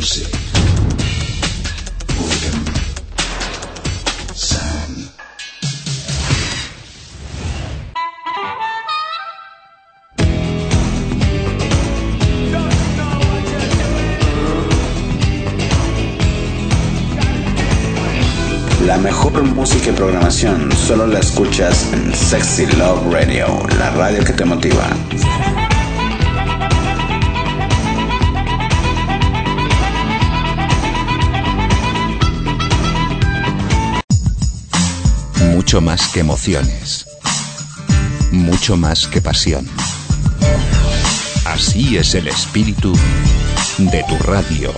music. William Sam. La mejor música y programación solo la escuchas en Sexy Love Radio, la radio que te motiva. Mucho más que emociones, mucho más que pasión. Así es el espíritu de tu radio.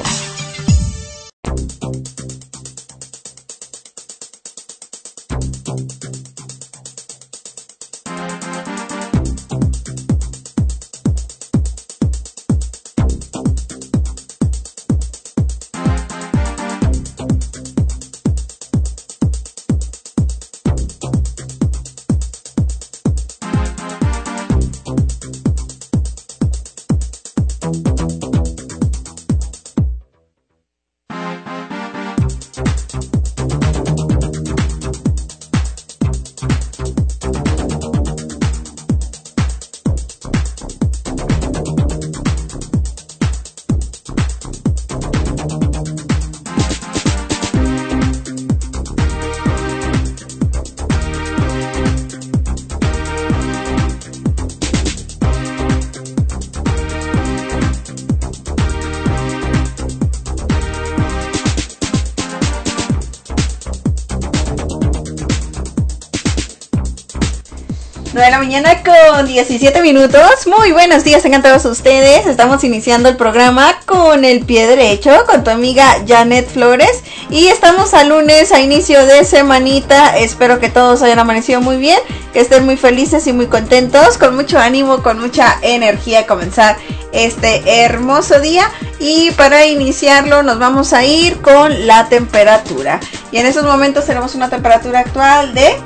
De la mañana con 17 minutos. Muy buenos días, tengan todos ustedes. Estamos iniciando el programa con el pie derecho, con tu amiga Janet Flores. Y estamos a lunes, a inicio de semanita. Espero que todos hayan amanecido muy bien, que estén muy felices y muy contentos, con mucho ánimo, con mucha energía a comenzar este hermoso día. Y para iniciarlo nos vamos a ir con la temperatura. Y en estos momentos tenemos una temperatura actual de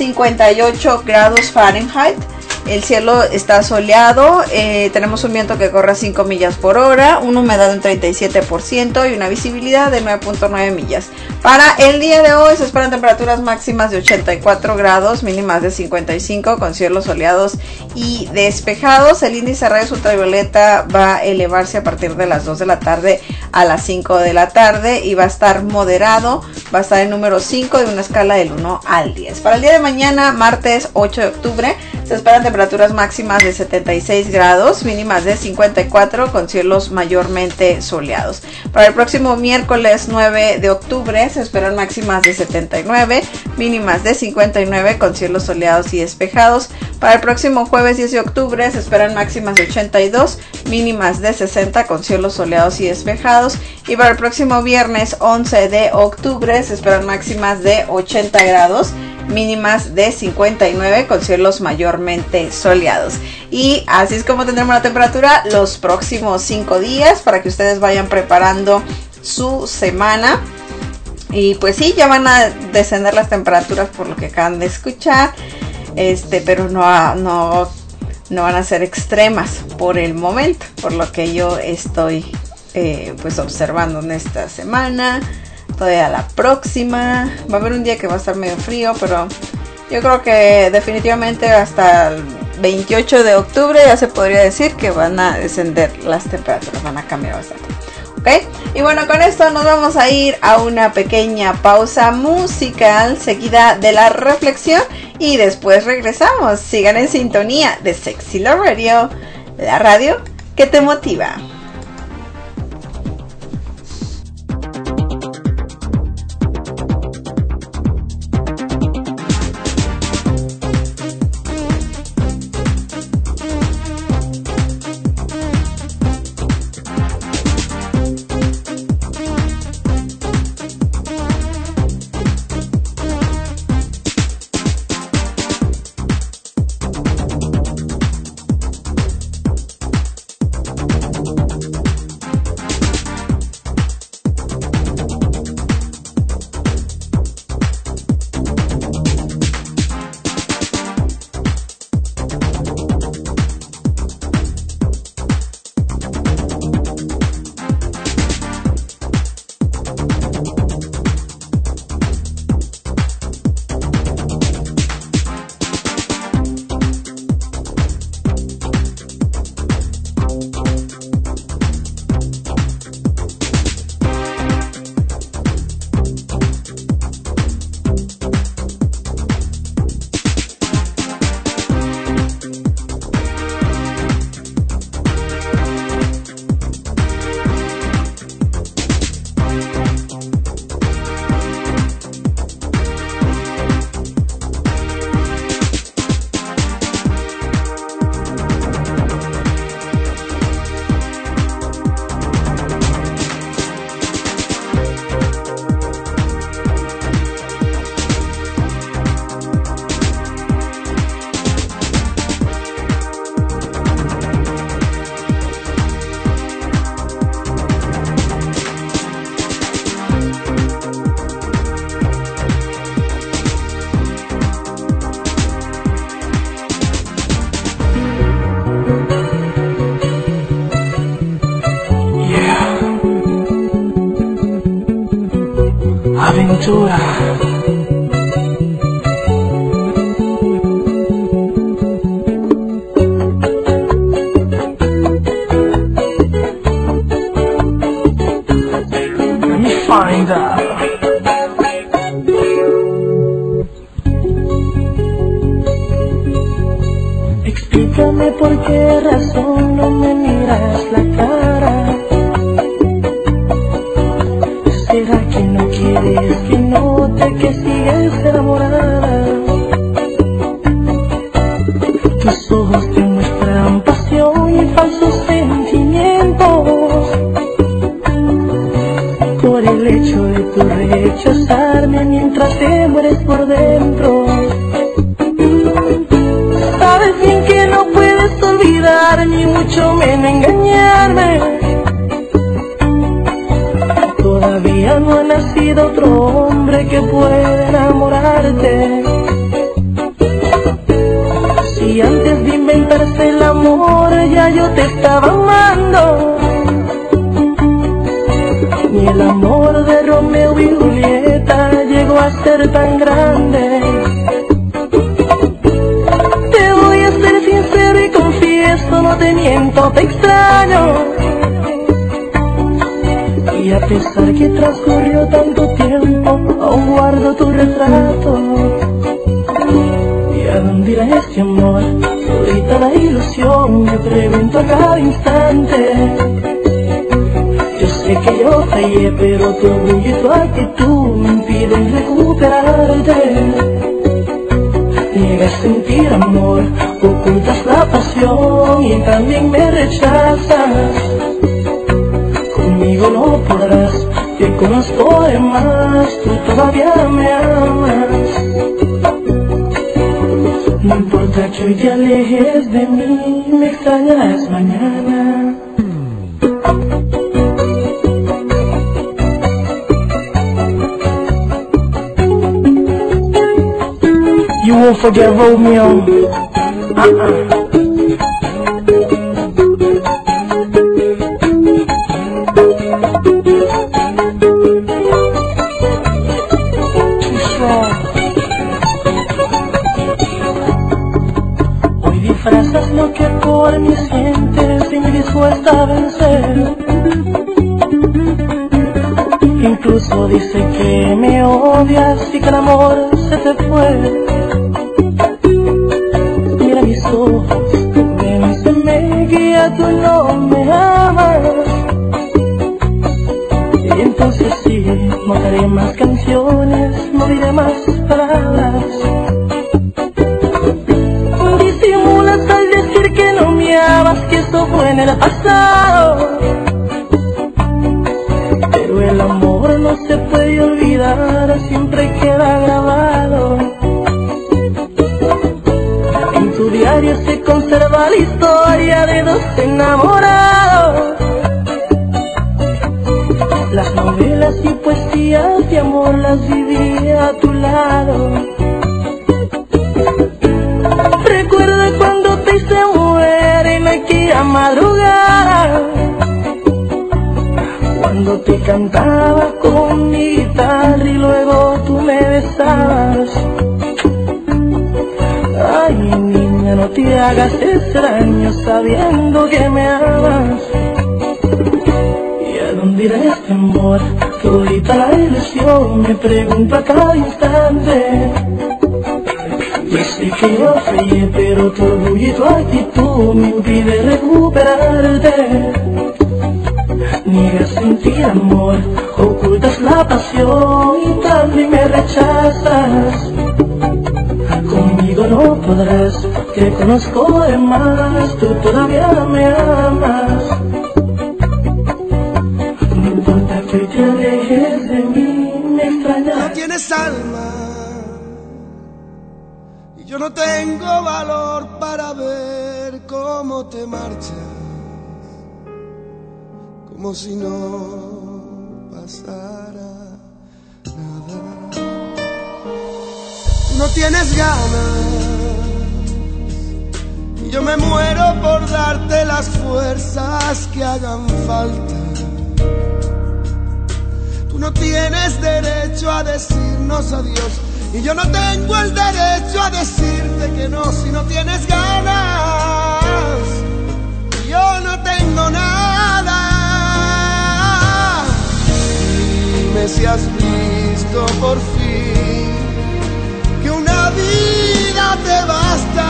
58 grados Fahrenheit. El cielo está soleado, tenemos un viento que corre a 5 millas por hora, una humedad de un 37% y una visibilidad de 9.9 millas. Para el día de hoy se esperan temperaturas máximas de 84 grados, mínimas de 55, con cielos soleados y despejados. El índice de rayos ultravioleta va a elevarse a partir de las 2 de la tarde a las 5 de la tarde y va a estar moderado, va a estar en número 5 de una escala del 1 al 10. Para el día de mañana, martes 8 de octubre, se esperan temperaturas máximas de 76 grados, mínimas de 54, con cielos mayormente soleados. Para el próximo miércoles 9 de octubre se esperan máximas de 79, mínimas de 59, con cielos soleados y despejados. Para el próximo jueves 10 de octubre se esperan máximas de 82, mínimas de 60, con cielos soleados y despejados. Y para el próximo viernes 11 de octubre se esperan máximas de 80 grados, mínimas de 59, con cielos mayormente soleados. Y así es como tendremos la temperatura los próximos 5 días para que ustedes vayan preparando su semana. Y pues sí, ya van a descender las temperaturas por lo que acaban de escuchar, pero no van a ser extremas por el momento, por lo que yo estoy pues observando en esta semana. Todavía la próxima va a haber un día que va a estar medio frío, pero yo creo que definitivamente hasta el 28 de octubre ya se podría decir que van a descender las temperaturas, van a cambiar bastante. ¿Ok? Y bueno, con esto nos vamos a ir a una pequeña pausa musical seguida de la reflexión y después regresamos. Sigan en sintonía de Sexy Love Radio, la radio que te motiva. Cultura. Let me find out. Explícame por qué razón no me miras la cara. ¿Será que no quieres que note que sigues enamorada? Tus ojos te muestran pasión y falsos sentimientos. Por el hecho de tu rechazarme mientras te mueres por dentro. Sabes bien que no puedes olvidar ni mucho menos engañarme. Todavía no ha nacido otro hombre que pueda enamorarte. Si antes de inventarse el amor ya yo te estaba amando. Ni el amor de Romeo y Julieta llegó a ser tan grande. Te voy a ser sincero y confieso, no te miento, te extraño. Y a pesar que transcurrió tanto tiempo, aún guardo tu retrato. ¿Y a dónde irá este amor? Ahorita la ilusión, me pregunto a cada instante. Yo sé que yo fallé, pero tu orgullo y tu actitud me impiden recuperarte. Niegas sentir amor, ocultas la pasión y también me rechazas. Conmigo no podrás, te conozco de más, tú todavía me amas. No importa que hoy te alejes de mí, me extrañarás mañana. You won't forget Romeo. Hoy disfrazas lo que por mí sientes y me dispuesta a vencer. Incluso dice que me odias y que el amor se te fue. Mira mis ojos, convénceme que ya tú no me amas. Y entonces sí, no haré más canciones, no diré más palabras. Disimulas al decir que no me amas, que eso fue en el pasado. Pero el amor no se puede olvidar, siempre queda grabado. En tu diario se conserva la historia de dos enamorados. Las novelas y poesías de amor las viví a tu lado. Recuerdo cuando te hice mujer en aquella madrugada, cuando te cantaba con mi guitarra y luego tú me besabas. Ay, niña, no te hagas extraño sabiendo que me amas. ¿Y a dónde irá este amor? Que ahorita la ilusión me pregunto a cada instante. Yo sé que yo fallé, pero tu orgullo y tu actitud me impide recuperarte. Niegas sentir amor, ocultas la pasión y también me rechazas. Conmigo no podrás, te conozco de más, tú todavía me amas. No importa que te alejes de mí, me extrañas. No tienes alma y yo no tengo valor para ver cómo te marchas, como si no pasara nada. Tú no tienes ganas y yo me muero por darte las fuerzas que hagan falta. Tú no tienes derecho a decirnos adiós. Y yo no tengo el derecho a decirte que no si no tienes ganas. Yo no tengo nada. Dime si has visto por fin que una vida te basta.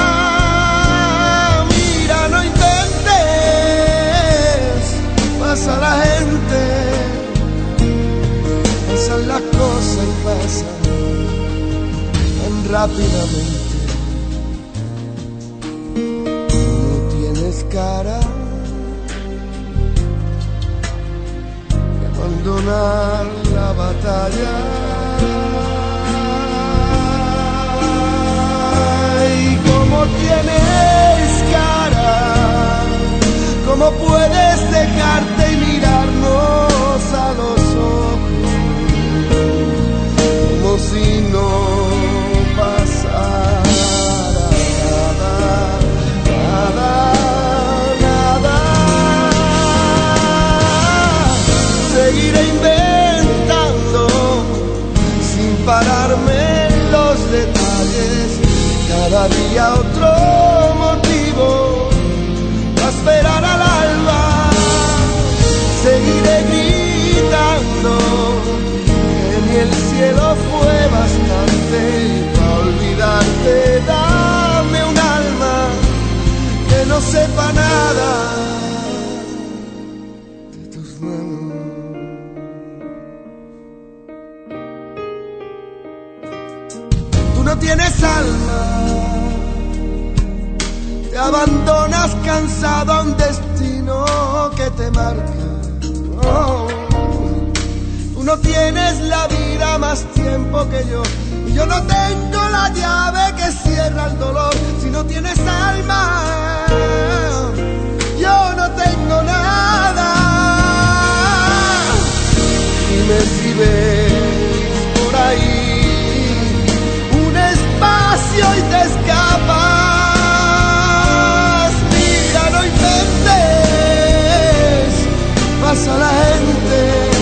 Mira, no intentes, pasa la gente, pasan las cosas y pasan tan rápidamente. No tienes cara de abandonar la batalla. Y como tienes cara, ¿cómo puedes dejarte y mirarnos a los ojos como si no pasara nada, nada, nada? Seguiré inventando sin pararme en los detalles. Cada día otro motivo para esperar al alba. Seguiré gritando que ni el cielo fue bastante para olvidarte. Dame un alma que no sepa nada de tus manos. Tú no tienes alma, te abandonas cansado a un destino que te marca. Oh, tú no tienes la vida más tiempo que yo, y yo no tengo la llave que cierra el dolor. Si no tienes alma, yo no tengo nada. Dime si ves por ahí un espacio y te escapas. Mira, no intentes, pasa la gente,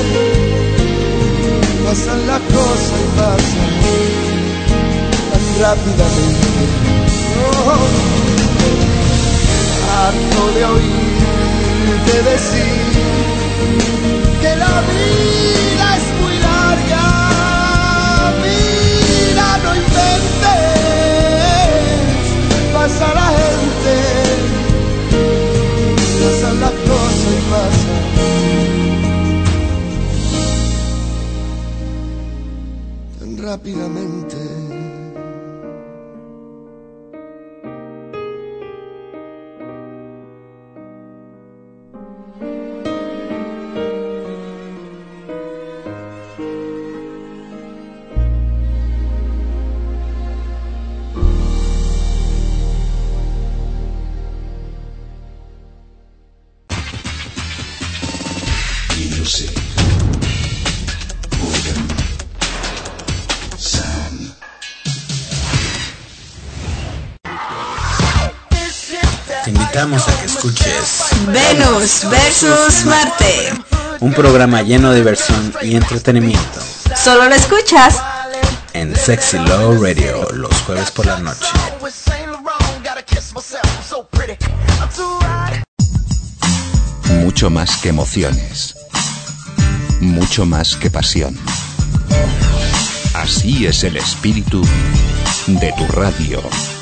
pasan las cosas y pasan tan rápidamente. Oh, harto de oírte decir que la vida es muy larga. Mira, no inventes, pasa la gente, pasan las cosas y pasan tan rápidamente. Te invitamos a que escuches Venus versus Marte. un programa lleno de diversión y entretenimiento Solo lo escuchas en Sexy Love Radio los jueves por la noche. Mucho más que emociones. Mucho más que pasión. Así es el espíritu de tu radio.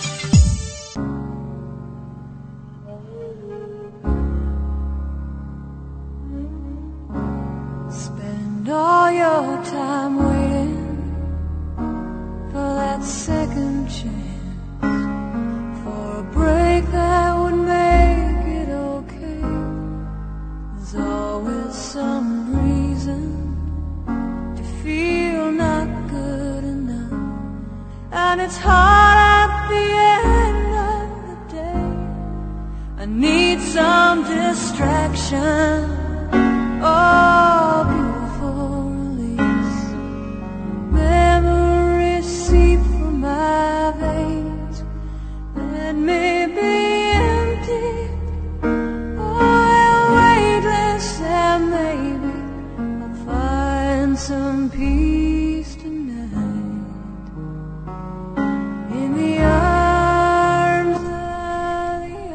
Spend all your time waiting for that second chance, for a break that would make it okay. There's always some reason to feel not good enough, and it's hard at the end of the day. I need some distraction. Oh, beautiful release. Memories seep from my veins. Let me be empty. Oh, weightless, and maybe I'll find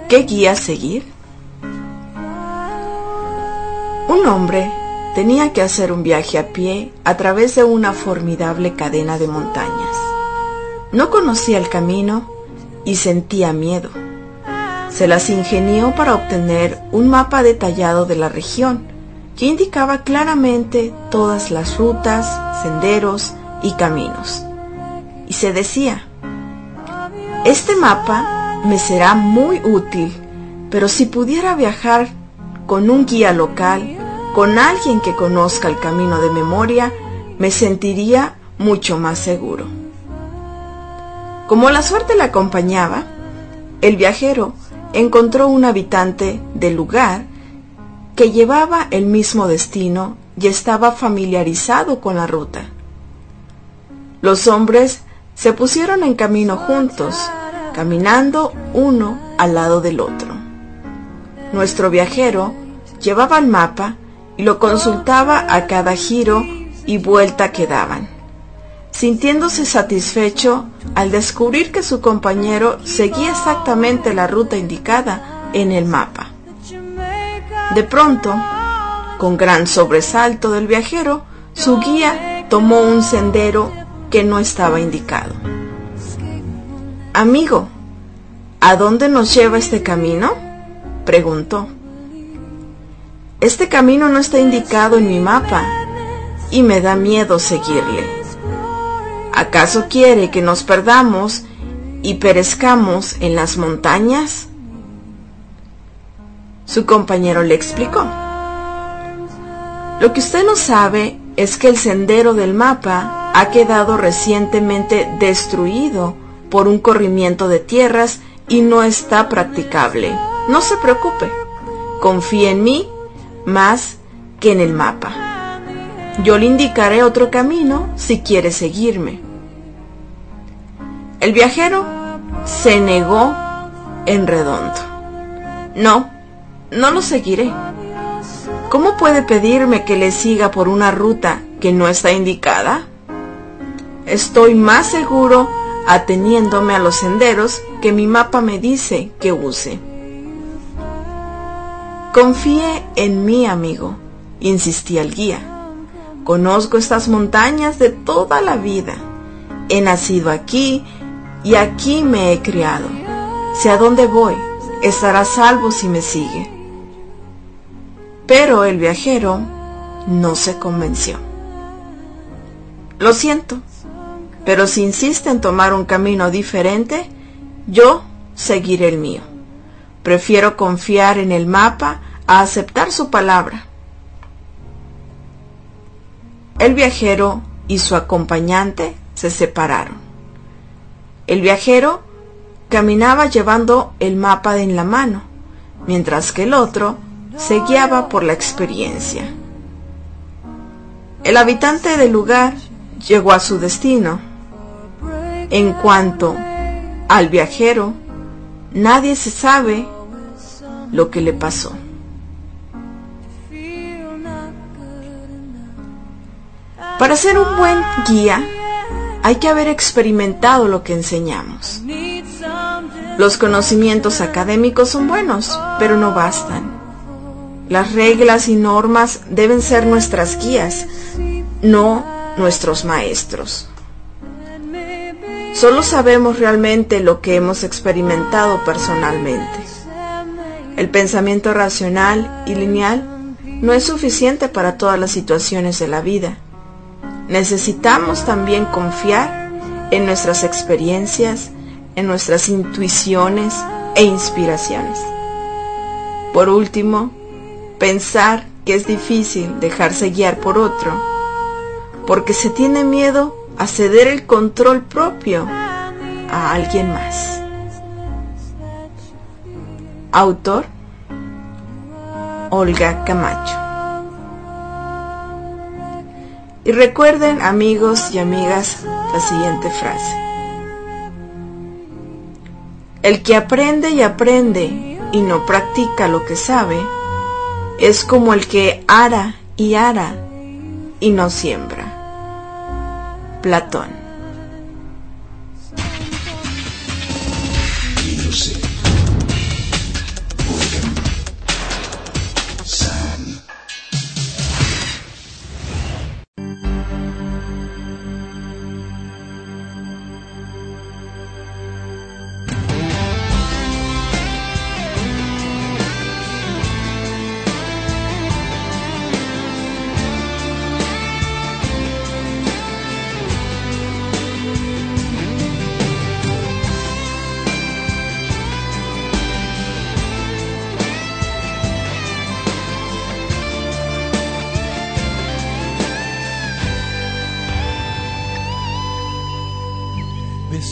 ¿Qué guía seguir? Un hombre tenía que hacer un viaje a pie a través de una formidable cadena de montañas. No conocía el camino y sentía miedo. Se las ingenió para obtener un mapa detallado de la región que indicaba claramente todas las rutas, senderos y caminos. Y se decía: este mapa me será muy útil, pero si pudiera viajar con un guía local, con alguien que conozca el camino de memoria, me sentiría mucho más seguro. Como la suerte le acompañaba, el viajero encontró un habitante del lugar que llevaba el mismo destino y estaba familiarizado con la ruta. Los hombres se pusieron en camino juntos, caminando uno al lado del otro. Nuestro viajero llevaba el mapa y lo consultaba a cada giro y vuelta que daban, sintiéndose satisfecho al descubrir que su compañero seguía exactamente la ruta indicada en el mapa. De pronto, con gran sobresalto del viajero, su guía tomó un sendero que no estaba indicado. «Amigo, ¿a dónde nos lleva este camino?», preguntó. «Este camino no está indicado en mi mapa y me da miedo seguirle. ¿Acaso quiere que nos perdamos y perezcamos en las montañas?». Su compañero le explicó: «Lo que usted no sabe es que el sendero del mapa ha quedado recientemente destruido por un corrimiento de tierras y no está practicable. No se preocupe, confíe en mí más que en el mapa. Yo le indicaré otro camino si quiere seguirme». El viajero se negó en redondo. No lo seguiré. ¿Cómo puede pedirme que le siga por una ruta que no está indicada? Estoy más seguro ateniéndome a los senderos que mi mapa me dice que use. «Confíe en mí, amigo», insistía el guía. «Conozco estas montañas de toda la vida. He nacido aquí y aquí me he criado. Sé a dónde voy, estará a salvo si me sigue». Pero el viajero no se convenció. «Lo siento, pero si insiste en tomar un camino diferente, yo seguiré el mío. Prefiero confiar en el mapa a aceptar su palabra». El viajero y su acompañante se separaron. El viajero caminaba llevando el mapa en la mano, mientras que el otro se guiaba por la experiencia. El habitante del lugar llegó a su destino. En cuanto al viajero, nadie se sabe lo que le pasó. Para ser un buen guía, hay que haber experimentado lo que enseñamos. Los conocimientos académicos son buenos, pero no bastan. Las reglas y normas deben ser nuestras guías, no nuestros maestros. Solo sabemos realmente lo que hemos experimentado personalmente. El pensamiento racional y lineal no es suficiente para todas las situaciones de la vida. Necesitamos también confiar en nuestras experiencias, en nuestras intuiciones e inspiraciones. Por último, pensar que es difícil dejarse guiar por otro, porque se tiene miedo a ceder el control propio a alguien más. Autor: Olga Camacho. Y recuerden, amigos y amigas, la siguiente frase: el que aprende y aprende y no practica lo que sabe es como el que ara y no siembra. Platón.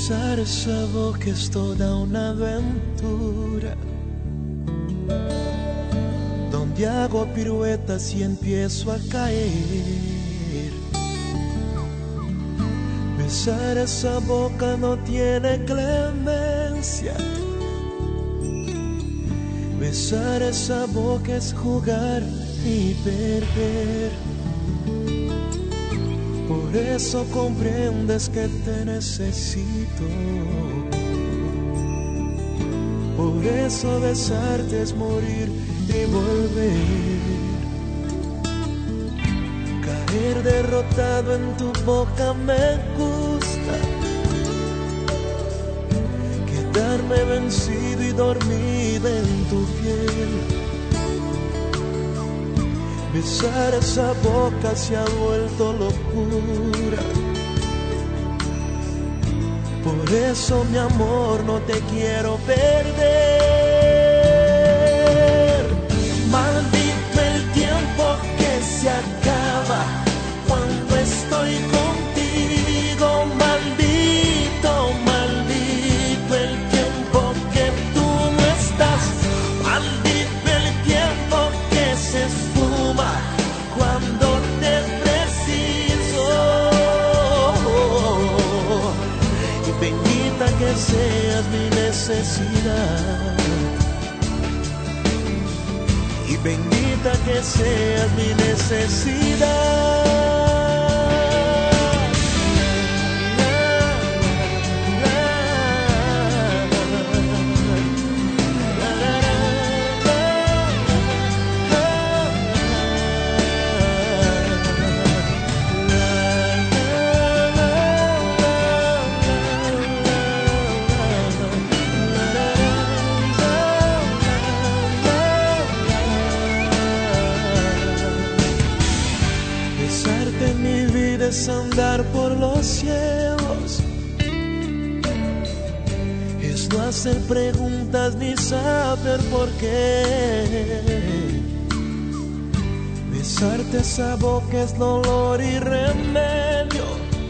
Besar esa boca es toda una aventura, donde hago piruetas y empiezo a caer. Besar esa boca no tiene clemencia. Besar esa boca es jugar y perder. Por eso comprendes que te necesito. Por eso besarte es morir y volver. Caer derrotado en tu boca me gusta. Quedarme vencido y dormido en tu piel. Besar esa boca se ha vuelto locura. Por eso, mi amor, no te quiero perder. Maldito el tiempo que se acaba cuando estoy contigo. Maldito, maldito el tiempo que tú no estás. Maldito el tiempo que se esfuma cuando te preciso. Y bendita que seas mi necesidad. Y bendita que seas mi necesidad. Es andar por los cielos, es no hacer preguntas ni saber por qué. Besarte esa boca es dolor y remedio.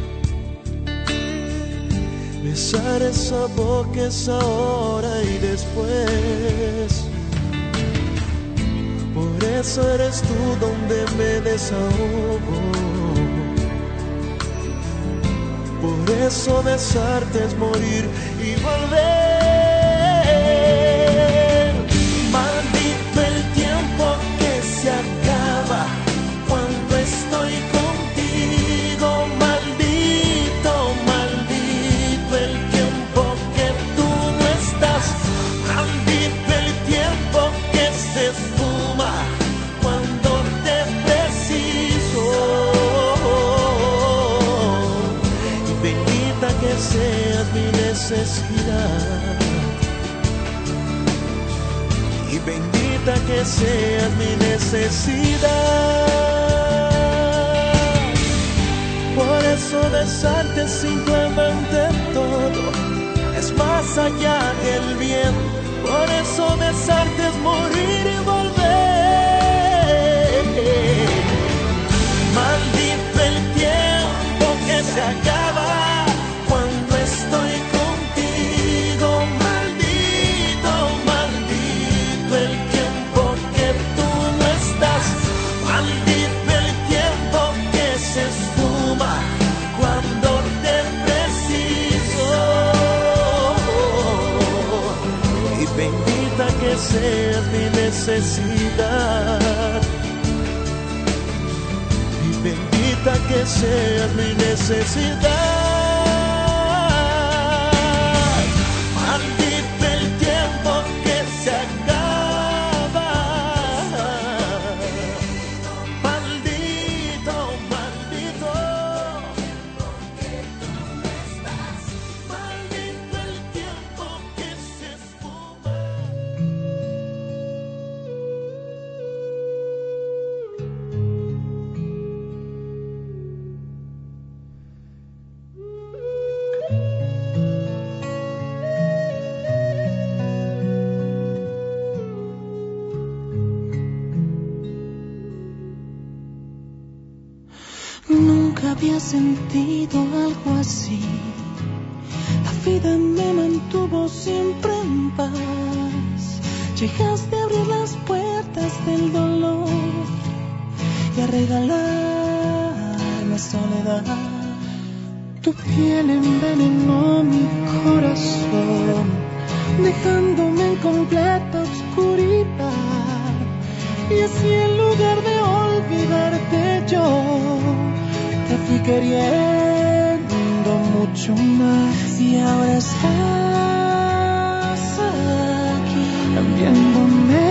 Besar esa boca es ahora y después. Por eso eres tú donde me desahogo. Por eso besarte es morir y volver. Maldito el tiempo que se acaba cuando estoy contigo. Maldito, maldito el tiempo que tú no estás. Maldito el tiempo que se esfuma cuando te preciso. Que seas mi necesidad. Y bendita que seas mi necesidad. Por eso besarte es simplemente todo, es más allá que el bien. Por eso besarte es morir y volver. Maldito el tiempo que se acaba cuando estoy contigo. Maldito, maldito el tiempo que tú no estás. Maldito el tiempo que se esfuma cuando te preciso. Y bendita que seas mi necesidad. Y bendita que seas mi necesidad. Había sentido algo así, la vida me mantuvo siempre en paz. Llegaste a abrir las puertas del dolor y a regalarme soledad. Tu piel envenenó mi corazón, dejándome en completa oscuridad. Y así en lugar de olvidarte yo, te fui queriendo mucho más. Y ahora estás aquí, viéndome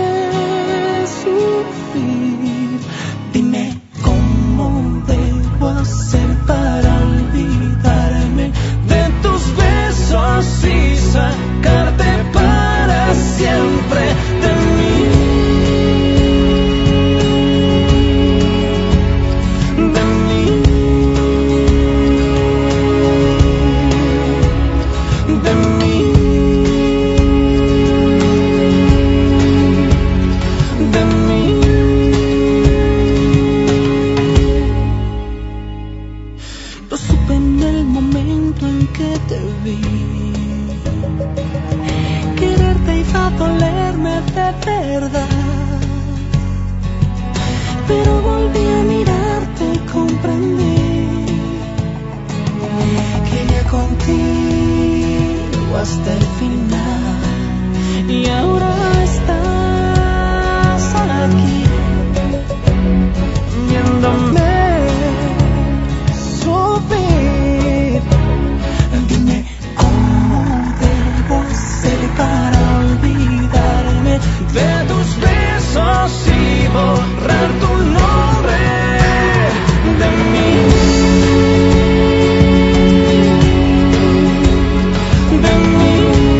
sufrir. Dime cómo debo hacer para olvidarme de tus besos y sacarte para siempre de mí. Pero volví a mirarte y comprendí que iría contigo hasta el final. Y ahora estás aquí, viéndome sufrir. Dime cómo debo hacer para olvidarme de tus besos y borrar tu nombre de mí. De mí.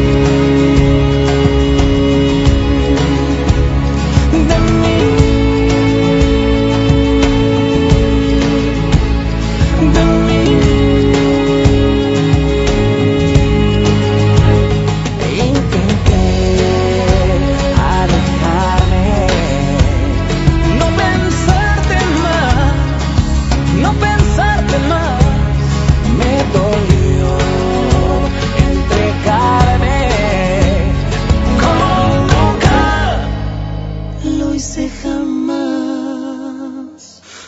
De mí. De mí. Intenté alejarme, no pensarte más, me dolió entregarme como nunca lo hice jamás.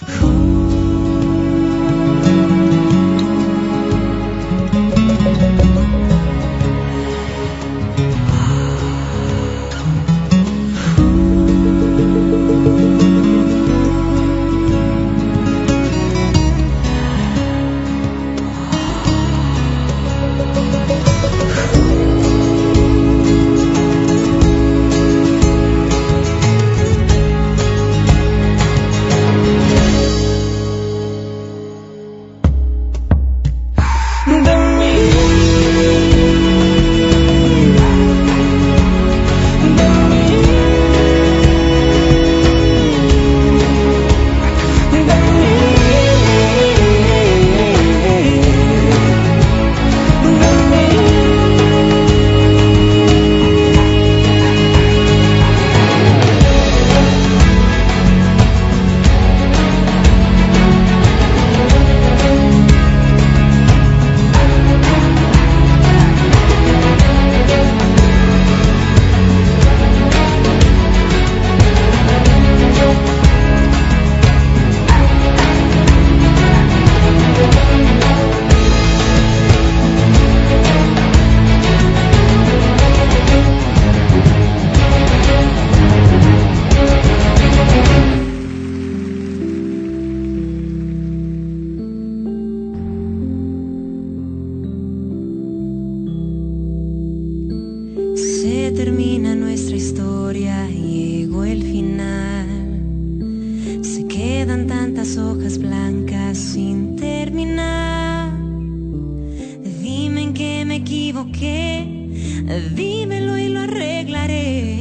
Termina nuestra historia, llegó el final. Se quedan tantas hojas blancas sin terminar. Dime en qué me equivoqué, dímelo y lo arreglaré.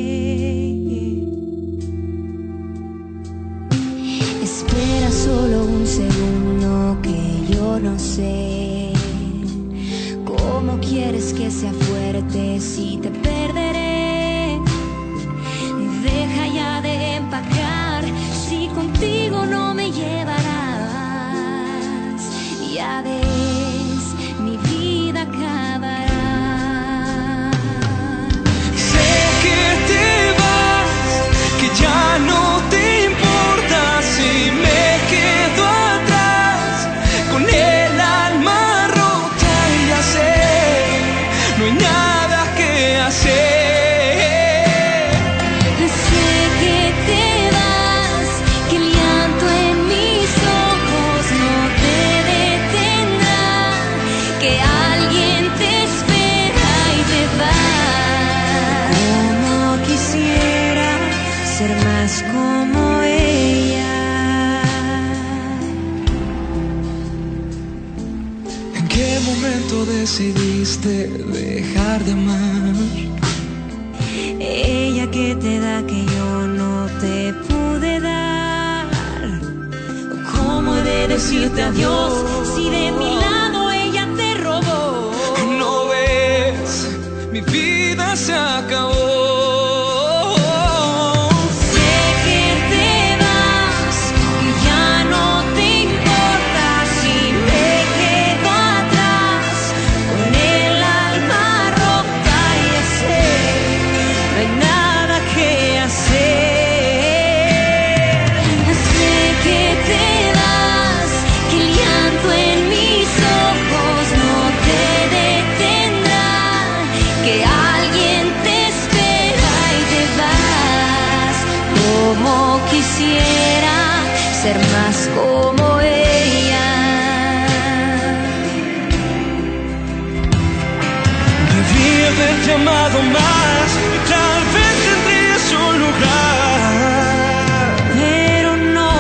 Espera solo un segundo que yo no sé cómo quieres que sea fuerte si te perderé. Deja ya de empacar si contigo no me llevarás. Ya ves, mi vida acabará. decidiste dejar de amar. Ella que te da que yo no te pude dar. ¿Cómo he de decirte adiós si de mi lado ella te robó? No ves, mi vida se acabó. Ser más como ella. Debí haberte amado más y tal vez tendrías un lugar. Pero no,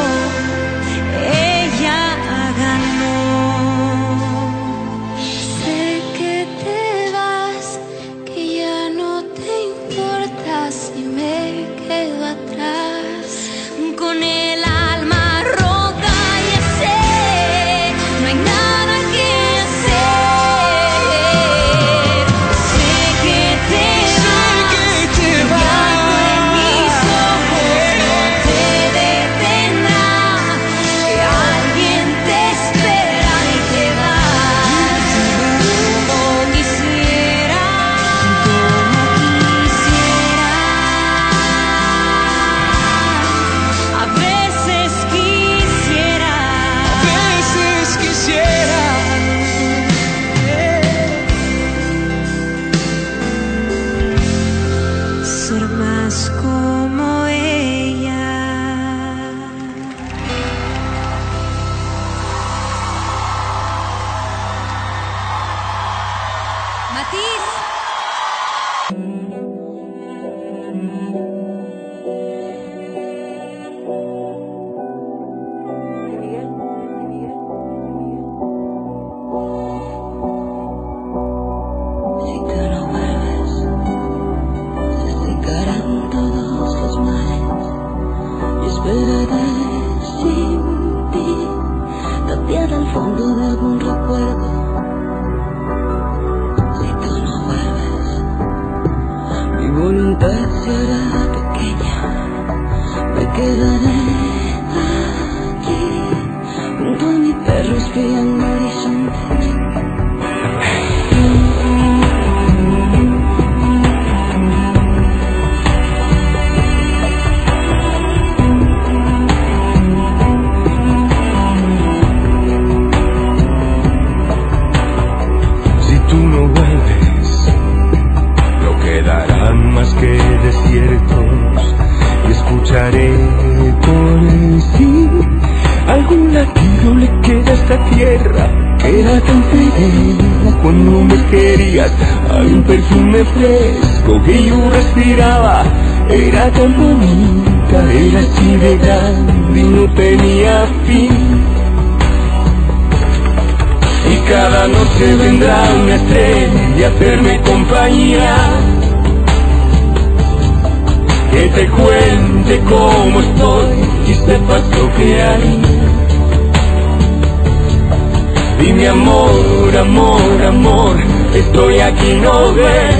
ella ganó. Sé que te vas, que ya no te importa si me quedo atrás. Con el alma rota ya sé, no hay nada que hacer. Sé que te vas, en mis ojos no te detendrá, que alguien te espera y te vas. Como quisiera, a veces quisiera ser más como ella. Matiz. Si tú no vuelves, se secarán todos los mares. Yo esperaré sin ti, tapiada al fondo de algún recuerdo. Si tú no vuelves, mi voluntad se hará pequeña. Me quedaré aquí, junto a mi perro espiando horizontes. Quedarán más que desiertos y escucharé por sí algún latido le queda a esta tierra que era tan feliz cuando me querías. Hay un perfume fresco que yo respiraba, era tan bonita, era así de grande y no tenía fin. Y cada noche vendrá una estrella a hacerme compañía, que te cuente cómo estoy y sepas lo que hay. Dime amor, amor, amor, estoy aquí, no ves.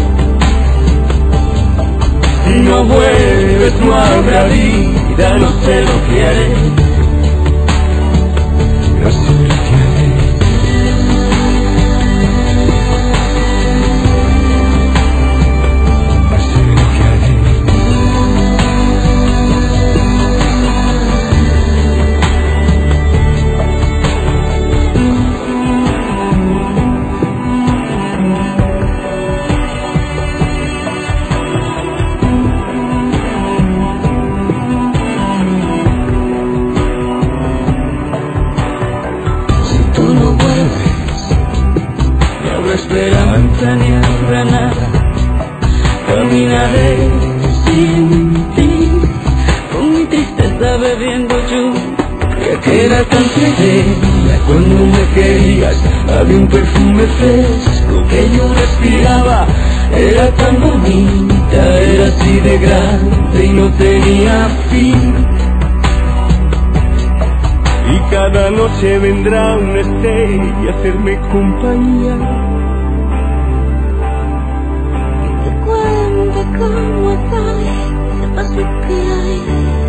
Si no vuelves no habrá vida, no sé lo que haré. No sé lo que haré. Esperanza ni habrá nada, caminaré sin ti, con mi tristeza bebiendo lluvia que era tan serena Cuando me querías había un perfume fresco que yo respiraba. Era tan bonita, era así de grande y no tenía fin. Y cada noche vendrá una estrella a hacerme compañía. Que te cuente cómo estoy, sepas lo que hay.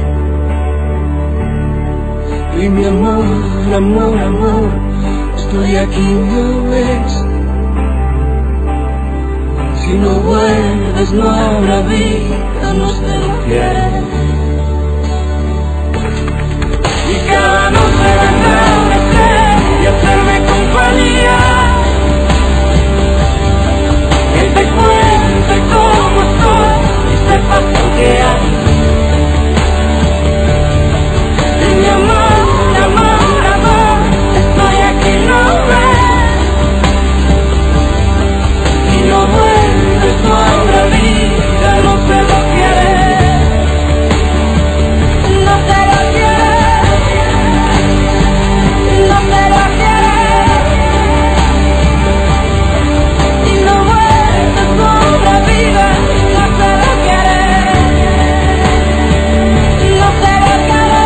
Y mi amor, amor, amor, estoy aquí, ¿no ves? Si no vuelves no habrá vida, no sé lo que haré. Y cada noche vendrá una estrella y hacerme compañía. Que te cuente cómo estoy y sepas lo que hay. Y mi amor, amor, amor, estoy aquí, ¿no ves? Si no vuelves no habrá vida, no sé lo que haré. No sé lo que haré. No sé lo que haré. Si no vuelves no habrá vida, no sé lo que haré. No sé lo que haré.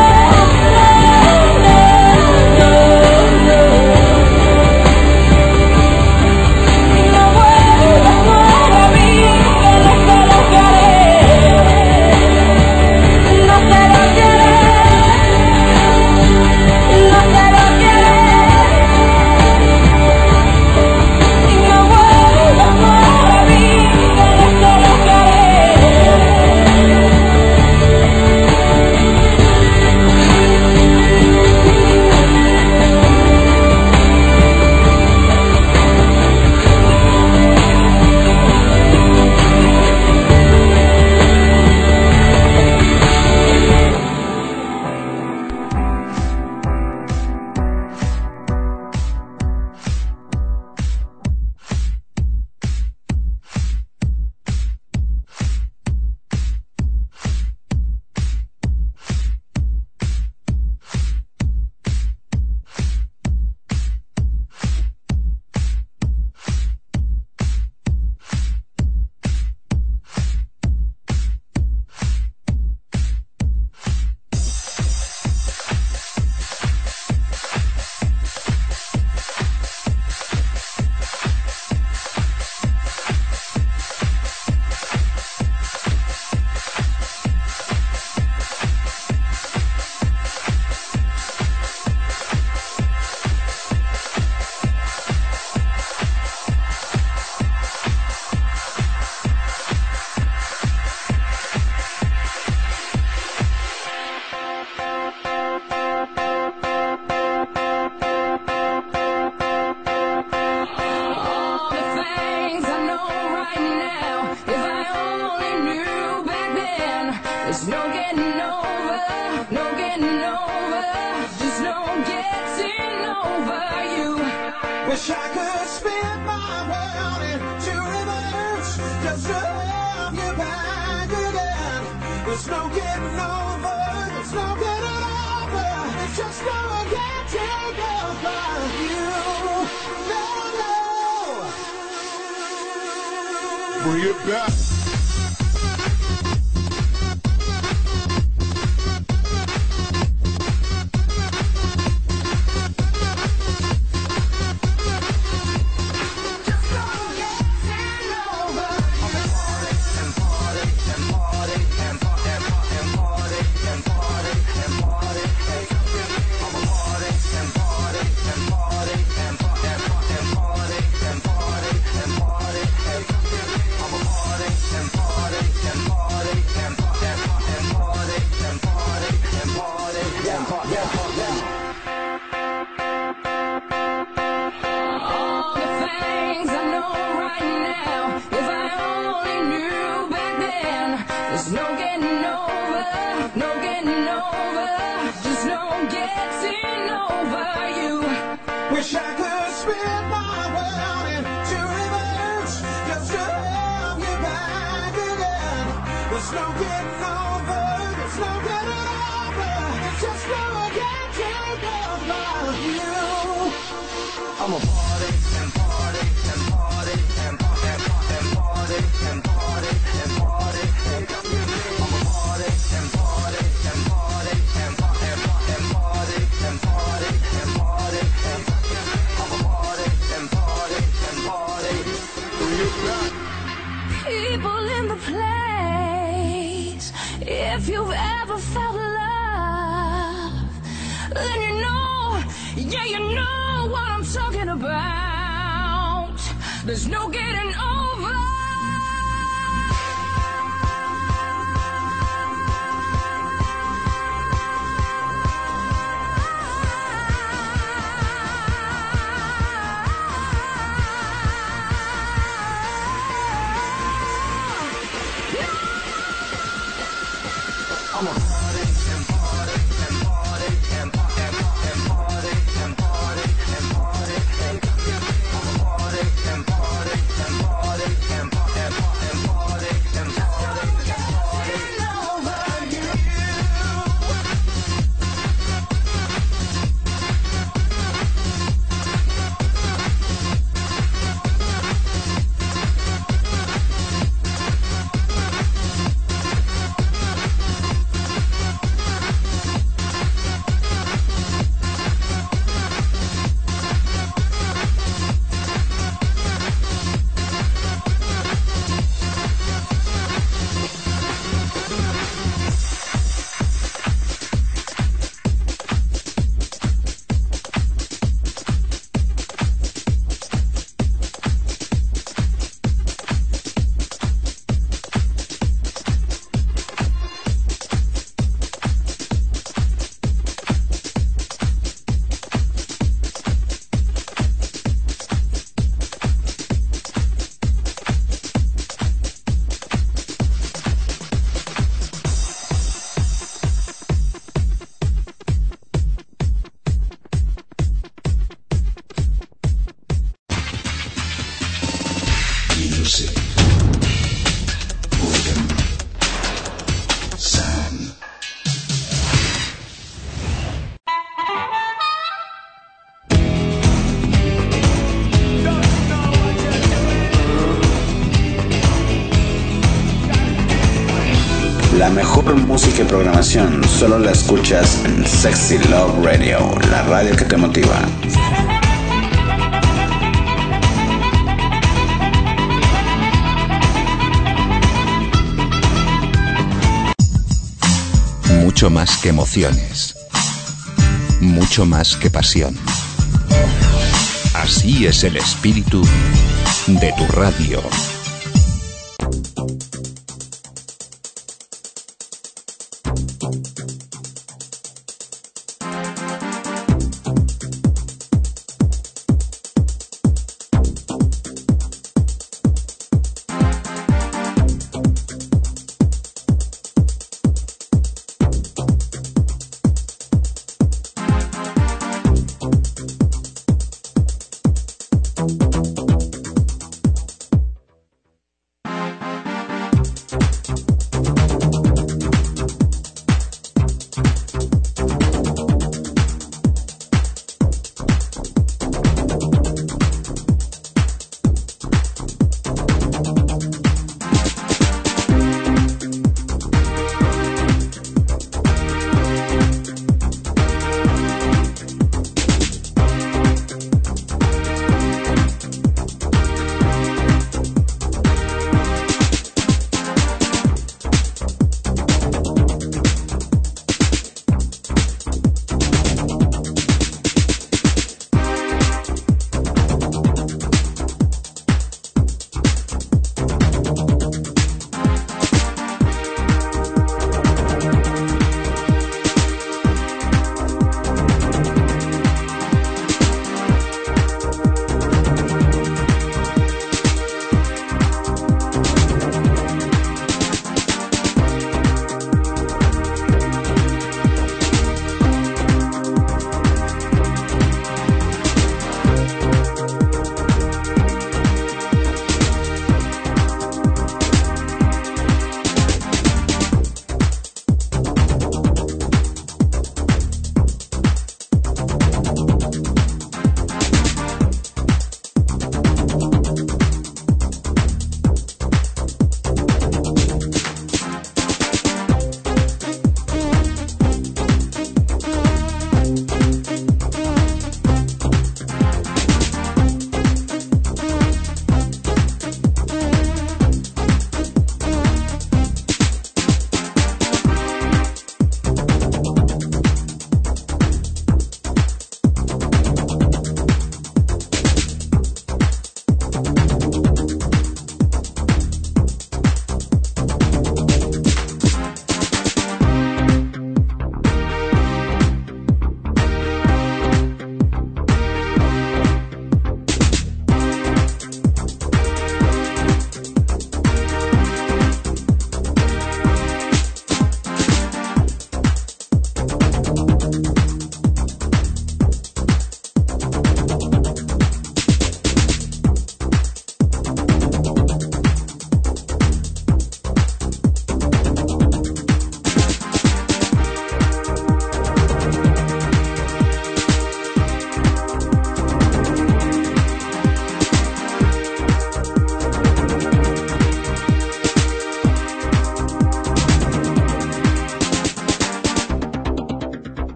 Wish I could spin my world into reverse just to have you back again. There's no getting over, there's no getting over. It's just no one can take over you. No, no. Bring it back. Wish I could spin my world into reverse just to have you back again. There's no getting over, there's no getting over. It's just no one can take over you. People in the place. If you've ever felt love, then you know, yeah, you know what I'm talking about. There's no getting over. La mejor música y programación solo la escuchas en Sexy Love Radio, la radio que te motiva. Mucho más que emociones. Mucho más que pasión. Así es el espíritu de tu radio.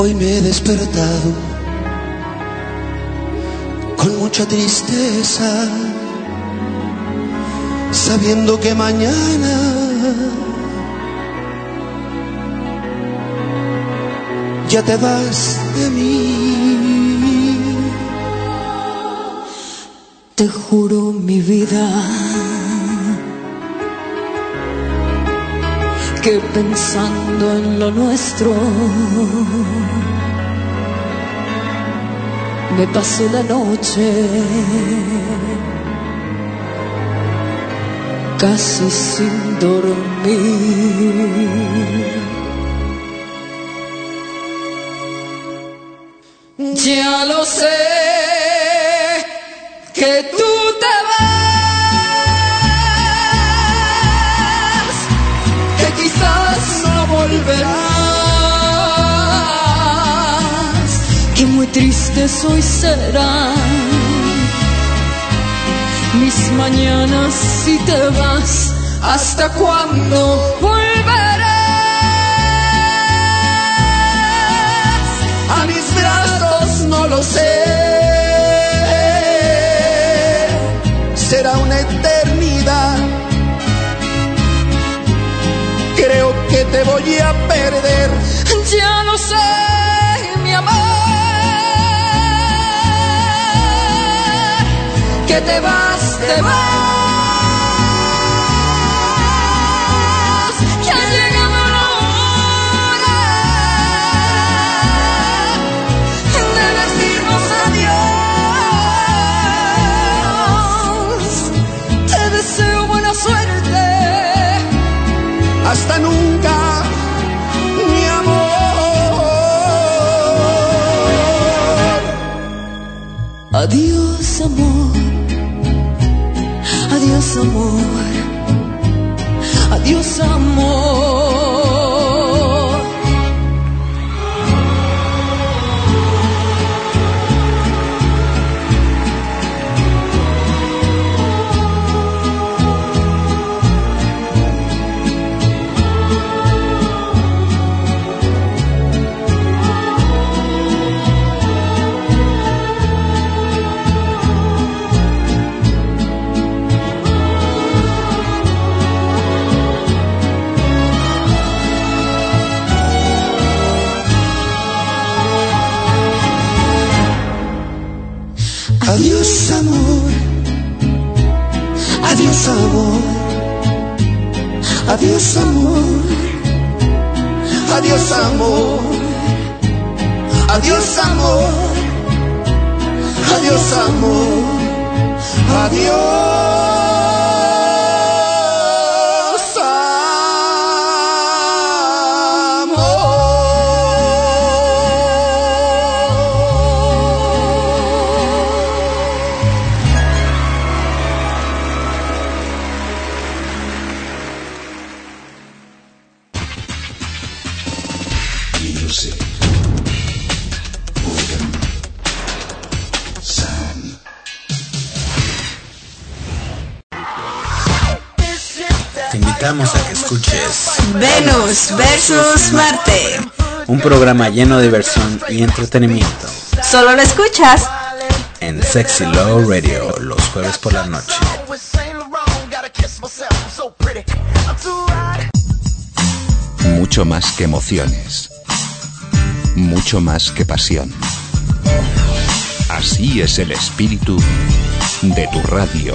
Hoy me he despertado con mucha tristeza, sabiendo que mañana ya te vas de mí. Te juro mi vida que pensando en lo nuestro me paso la noche casi sin dormir. Ya lo sé que tú te vas, que quizás no volverás, que muy tristes hoy serán mis mañanas si te vas. ¿Hasta cuándo volverás a mis brazos? No lo sé. Será una eternidad. Creo que te voy a perder. Ya lo sé, mi amor, que te vas, te vas. Ya ha llegado la hora de decirnos adiós. Te deseo buena suerte. Hasta nunca, mi amor. Adiós, amor. Adiós, amor. Adiós, amor. Adiós, amor. Adiós, amor. Adiós, amor. Adiós, amor. Adiós, amor. Adiós, amor. Adiós. Te invitamos a que escuches Venus versus Marte, un programa lleno de diversión y entretenimiento. Solo lo escuchas en Sexy Love Radio los jueves por la noche. Mucho más que emociones, mucho más que pasión. Así es el espíritu de tu radio.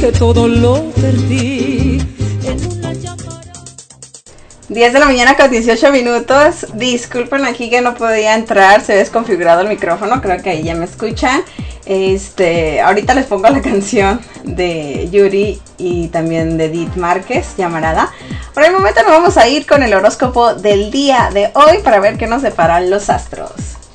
que todo lo perdí. 10 de la mañana con 18 minutos. Disculpen aquí que no podía entrar, se ve desconfigurado el micrófono, creo que ahí ya me escuchan. Ahorita les pongo la canción de Yuri y también de Edith Márquez, Llamarada. Por el momento nos vamos a ir con el horóscopo del día de hoy para ver qué nos deparan los astros.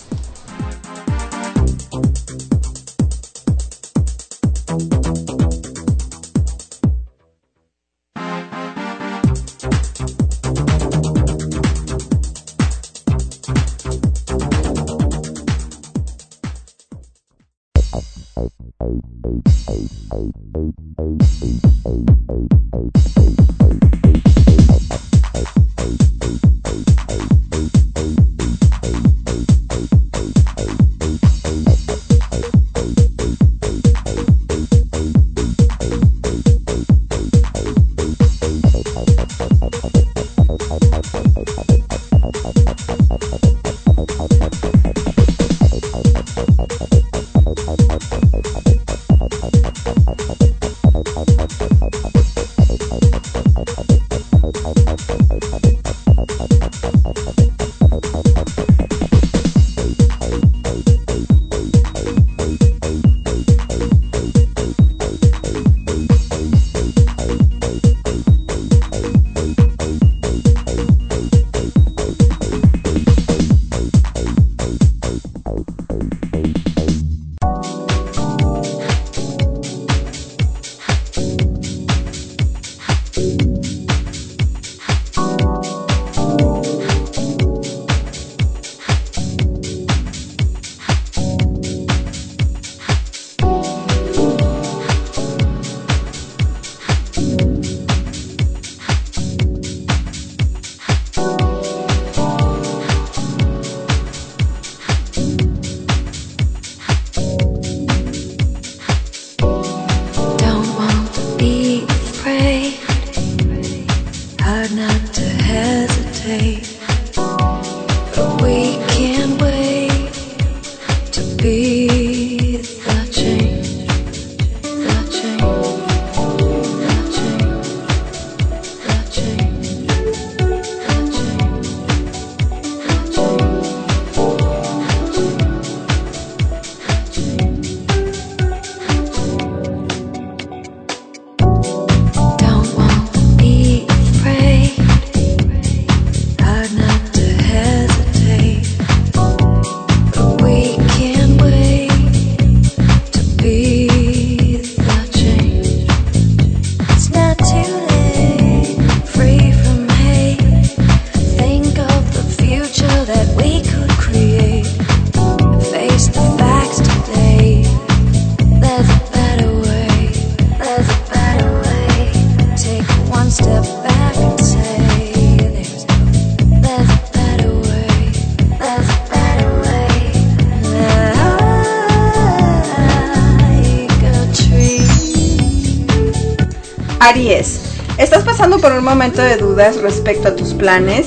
Aries, estás pasando por un momento de dudas respecto a tus planes.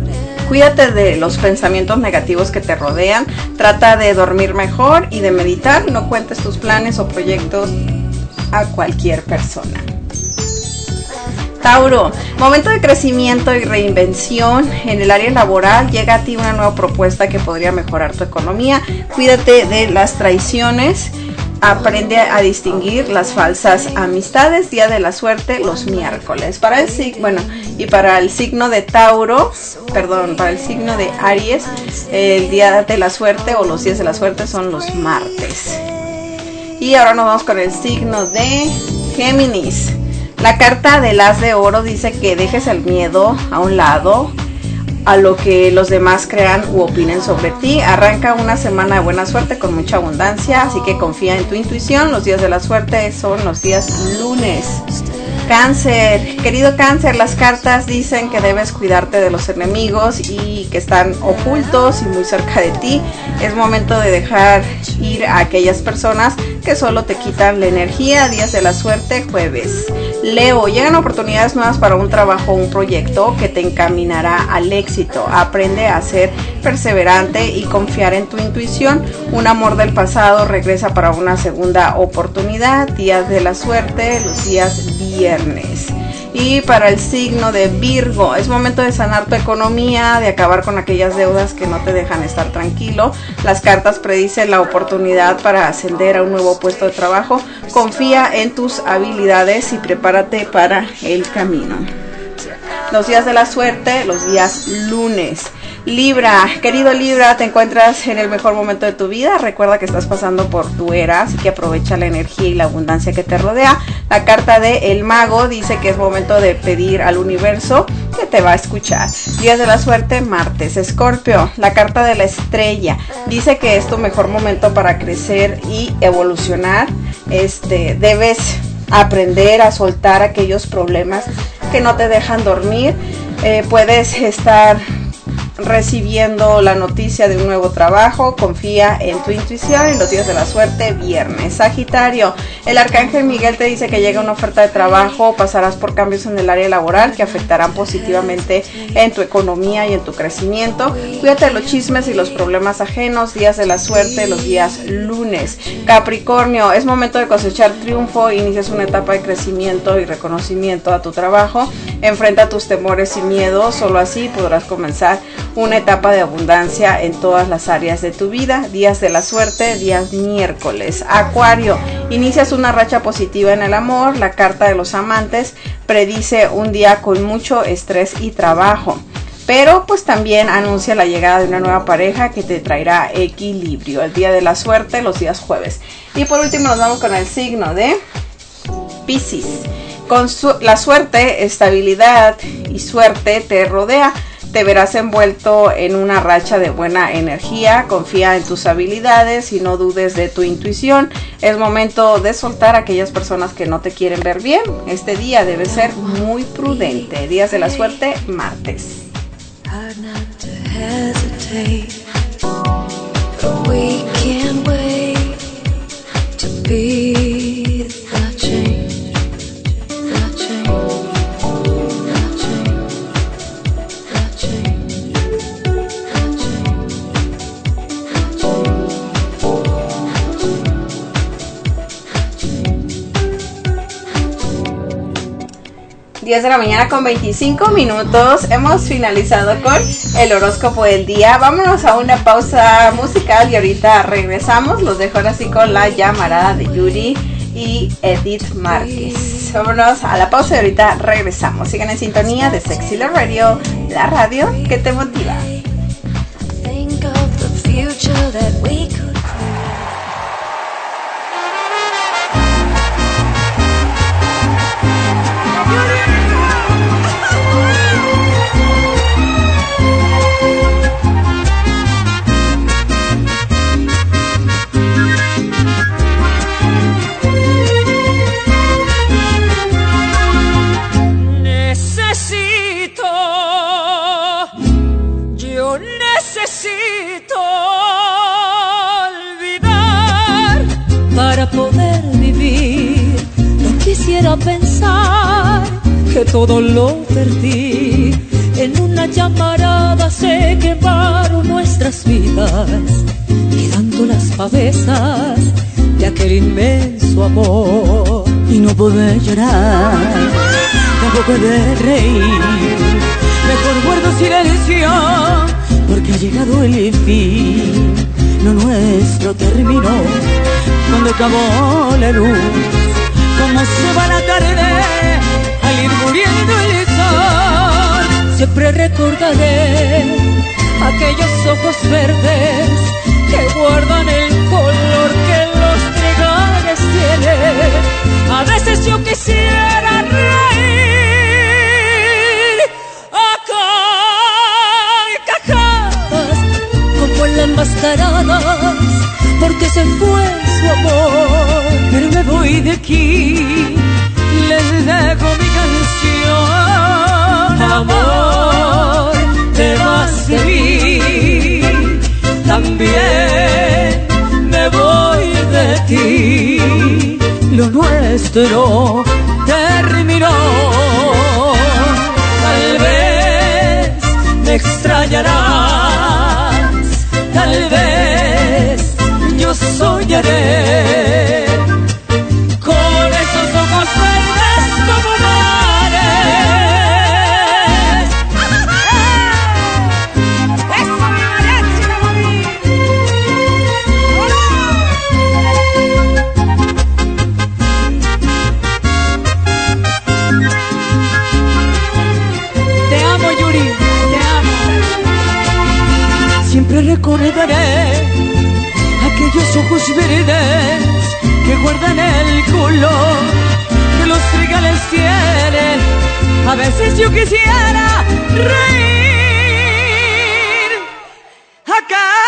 Cuídate de los pensamientos negativos que te rodean. Trata de dormir mejor y de meditar. No cuentes tus planes o proyectos a cualquier persona. Tauro, momento de crecimiento y reinvención en el área laboral. Llega a ti una nueva propuesta que podría mejorar tu economía. Cuídate de las traiciones. Aprende a distinguir las falsas amistades. Día de la suerte los miércoles. Para el signo de Tauro, para el signo de Aries, el día de la suerte o los días de la suerte son los martes. Y ahora nos vamos con el signo de Géminis. La carta del as de oro dice que dejes el miedo a un lado, a lo que los demás crean u opinen sobre ti. Arranca una semana de buena suerte con mucha abundancia, así que confía en tu intuición. Los días de la suerte son los días lunes. Cáncer, querido Cáncer, las cartas dicen que debes cuidarte de los enemigos y que están ocultos y muy cerca de ti. Es momento de dejar ir a aquellas personas que solo te quitan la energía. Días de la suerte, jueves. Leo, llegan oportunidades nuevas para un trabajo o un proyecto que te encaminará al éxito. Aprende a ser perseverante y confiar en tu intuición. Un amor del pasado regresa para una segunda oportunidad. Días de la suerte, los días viernes. Y para el signo de Virgo, es momento de sanar tu economía, de acabar con aquellas deudas que no te dejan estar tranquilo. Las cartas predicen la oportunidad para ascender a un nuevo puesto de trabajo. Confía en tus habilidades y prepárate para el camino. Los días de la suerte, los días lunes. Libra, querido Libra, te encuentras en el mejor momento de tu vida. Recuerda que estás pasando por tu era, así que aprovecha la energía y la abundancia que te rodea. La carta de El Mago dice que es momento de pedir al universo que te va a escuchar. Días de la suerte, martes. Escorpio, la carta de la estrella dice que es tu mejor momento para crecer y evolucionar. Debes aprender a soltar aquellos problemas que no te dejan dormir. Puedes estar recibiendo la noticia de un nuevo trabajo. Confía en tu intuición. En los días de la suerte, viernes. Sagitario, el arcángel Miguel te dice que llega una oferta de trabajo. Pasarás por cambios en el área laboral que afectarán positivamente en tu economía y en tu crecimiento. Cuídate de los chismes y los problemas ajenos. Días de la suerte, los días lunes. Capricornio, es momento de cosechar triunfo. Inicias una etapa de crecimiento y reconocimiento a tu trabajo. Enfrenta tus temores y miedos. Solo así podrás comenzar una etapa de abundancia en todas las áreas de tu vida. Días de la suerte, días miércoles. Acuario, inicias una racha positiva en el amor. La carta de los amantes predice un día con mucho estrés y trabajo, pero pues también anuncia la llegada de una nueva pareja que te traerá equilibrio. El día de la suerte, los días jueves. Y por último nos vamos con el signo de Piscis. Con la suerte, estabilidad y suerte te rodea. Te verás envuelto en una racha de buena energía. Confía en tus habilidades y no dudes de tu intuición. Es momento de soltar a aquellas personas que no te quieren ver bien. Este día debe ser muy prudente. Días de la suerte, martes. Diez de la mañana con 25 minutos. Hemos finalizado con el horóscopo del día. Vámonos a una pausa musical y ahorita regresamos. Los dejo ahora así con la llamarada de Yuri y Edith Márquez. Vámonos a la pausa y ahorita regresamos. Sigan en sintonía de Sexy Love Radio, la radio que te motiva. Think of the future that we could. Poder vivir, no quisiera pensar que todo lo perdí. En una llamarada se quemaron nuestras vidas, quedando las pavesas de aquel inmenso amor. Y no poder llorar, tampoco de reír, mejor guardo silencio, porque ha llegado el fin. Lo nuestro terminó cuando acabó la luz. Como se va la tarde al ir muriendo el sol. Siempre recordaré aquellos ojos verdes que guardan el color que los trigales tienen. A veces yo quisiera reír a carcajadas como en las mascaradas, porque se fue su amor. Pero me voy de aquí, les dejo mi canción. Amor, te vas de mí, también me voy de ti. aquí, lo nuestro terminó. Tal vez me extrañarás, tal vez yo soñaré con esos ojos verdes como mares. ¡Eso, mariachi, Te amo, Yuri, te amo. Siempre recordaré aquellos ojos verdes que guardan el color que los trigales tienen. A veces yo quisiera reír a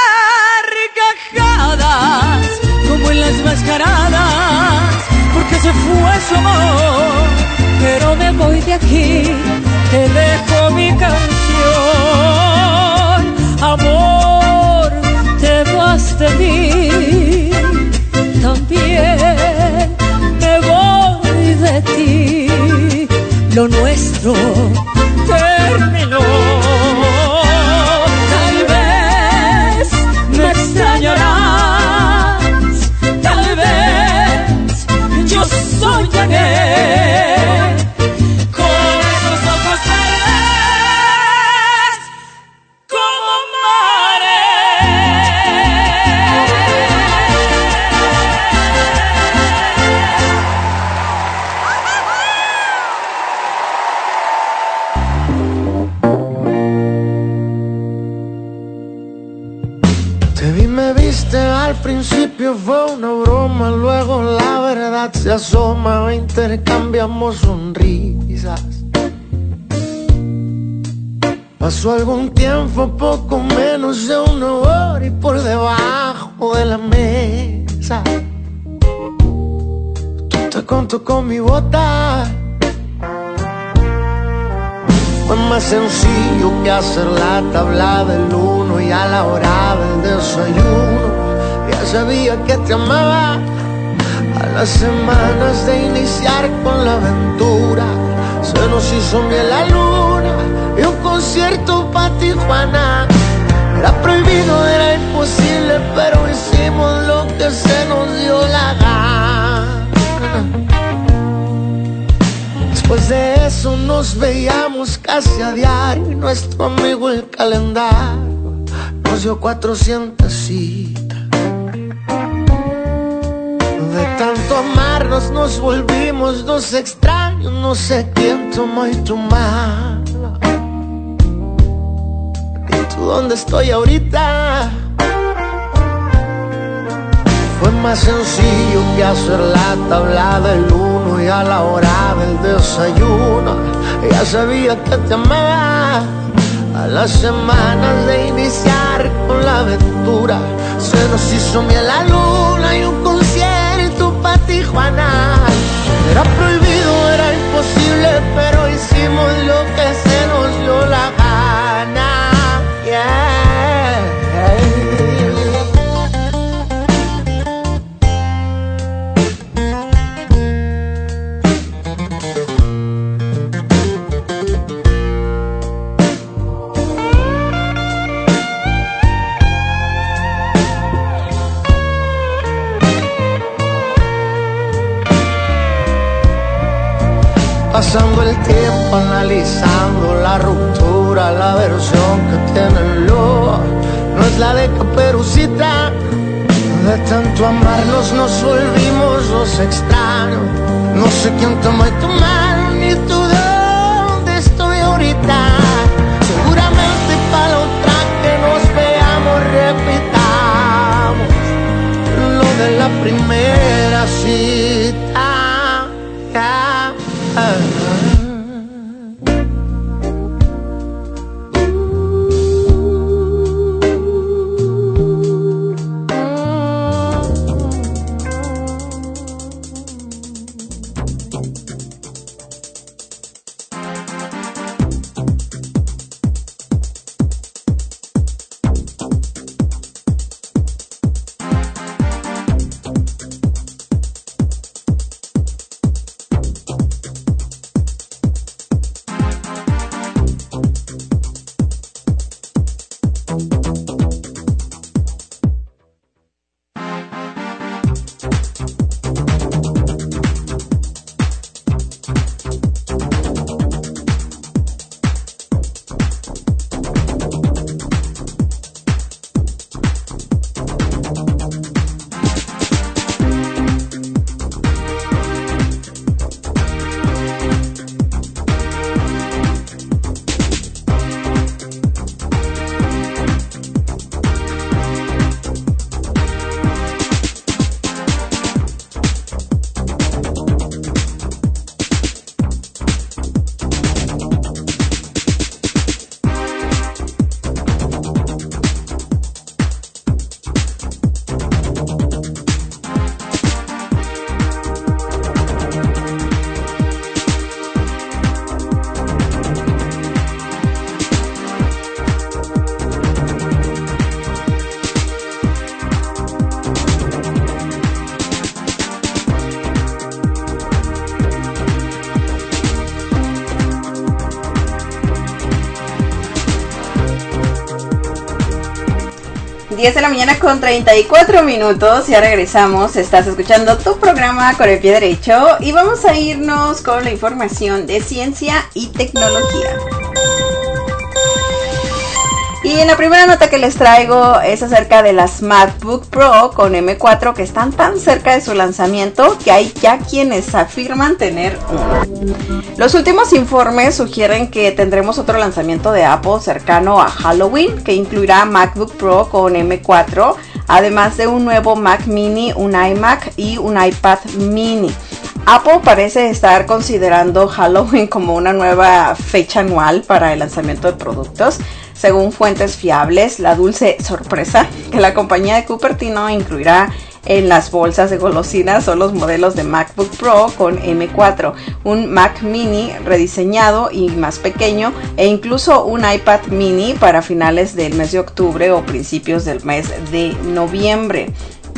carcajadas como en las mascaradas, porque se fue su amor. Pero me voy de aquí, te dejo mi canción. Amor, te vas de mí, también me voy de ti. Lo nuestro terminó. Tal vez me extrañarás, tal vez yo soñaré con esos ojos verdes como Al principio fue una broma, luego la verdad se asoma, intercambiamos sonrisas. Pasó algún tiempo, poco menos de una hora, y por debajo de la mesa tú te contó con mi bota. Fue más sencillo que hacer la tabla del 1 y a la hora del desayuno ya sabía que te amaba. A las semanas de iniciar con la aventura se nos hizo miel la luna y un concierto pa' Tijuana. Era prohibido, era imposible, pero hicimos lo que se nos dio la gana. Después de eso nos veíamos casi a diario y nuestro amigo el calendario nos dio 400 citas. De tanto amarnos nos volvimos dos extraños, no sé quién tomó y tu mano. ¿Y tú dónde estoy ahorita? Fue más sencillo que hacer la tabla del 1 y a la hora del desayuno ya sabía que te amaba. A las semanas de iniciar con la aventura se nos hizo miel la luna y un concierto pa' Tijuana. Era prohibido, era imposible, pero hicimos lo que se nos dio la gana. Pasando el tiempo analizando la ruptura, la versión que tiene el lobo no es la de Caperucita. De tanto amarnos nos volvimos dos extraños. No sé quién tomó tu mano ni tú dónde estoy ahorita. Seguramente para la otra que nos veamos repitamos lo de la primera cita. 10 de la mañana con 34 minutos. Ya regresamos. Estás escuchando tu programa Con el Pie Derecho. Y vamos a irnos con la información de ciencia y tecnología. Y en la primera nota que les traigo es acerca de las MacBook Pro con M4 que están tan cerca de su lanzamiento que hay ya quienes afirman tener uno. Los últimos informes sugieren que tendremos otro lanzamiento de Apple cercano a Halloween que incluirá MacBook Pro con M4, además de un nuevo Mac Mini, un iMac y un iPad Mini. Apple parece estar considerando Halloween como una nueva fecha anual para el lanzamiento de productos. Según fuentes fiables, la dulce sorpresa que la compañía de Cupertino incluirá en las bolsas de golosinas son los modelos de MacBook Pro con M4, un Mac Mini rediseñado y más pequeño e incluso un iPad Mini para finales del mes de octubre o principios del mes de noviembre.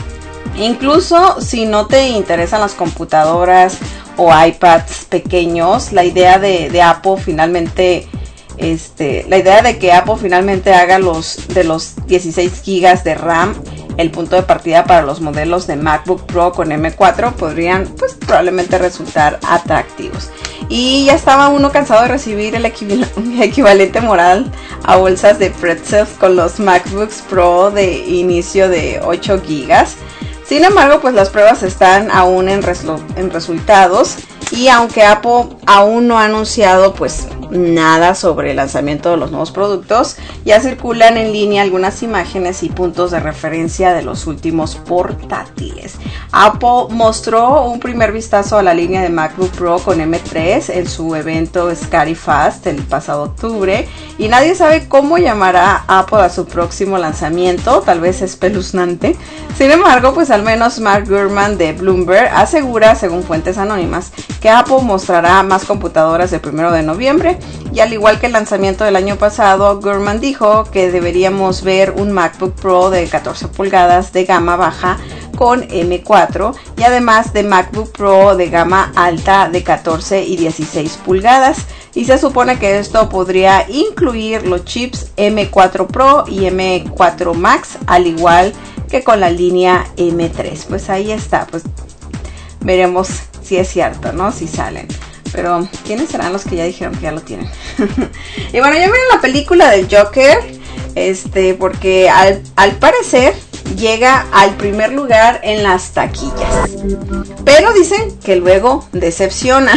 Incluso si no te interesan las computadoras o iPads pequeños, la idea de Apple finalmente... la idea de que Apple finalmente haga de los 16 GB de RAM el punto de partida para los modelos de MacBook Pro con M4 podrían pues probablemente resultar atractivos. Y ya estaba uno cansado de recibir el equivalente moral a bolsas de pretzels con los MacBooks Pro de inicio de 8 GB. Sin embargo, pues las pruebas están aún en resultados y aunque Apple aún no ha anunciado pues nada sobre el lanzamiento de los nuevos productos, ya circulan en línea algunas imágenes y puntos de referencia de los últimos portátiles. Apple mostró un primer vistazo a la línea de MacBook Pro con M3 en su evento Scary Fast el pasado octubre y nadie sabe cómo llamará Apple a su próximo lanzamiento, tal vez espeluznante. Sin embargo, pues al menos Mark Gurman de Bloomberg asegura, según fuentes anónimas, que Apple mostrará más computadoras el 1 de noviembre y al igual que el lanzamiento del año pasado, Gurman dijo que deberíamos ver un MacBook Pro de 14 pulgadas de gama baja con M4 y además de MacBook Pro de gama alta de 14 y 16 pulgadas y se supone que esto podría incluir los chips M4 Pro y M4 Max al igual que con la línea M3. Pues ahí está, pues veremos si es cierto, ¿no? Si salen. Pero, ¿quiénes serán los que ya dijeron que ya lo tienen? Y bueno, ya vieron la película del Joker, porque al parecer llega al primer lugar en las taquillas. Pero dicen que luego decepciona.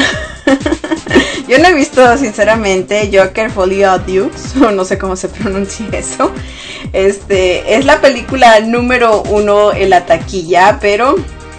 Yo no he visto, sinceramente, Joker Folly of Dukes, o no sé cómo se pronuncia eso. Es la película número 1 en la taquilla, pero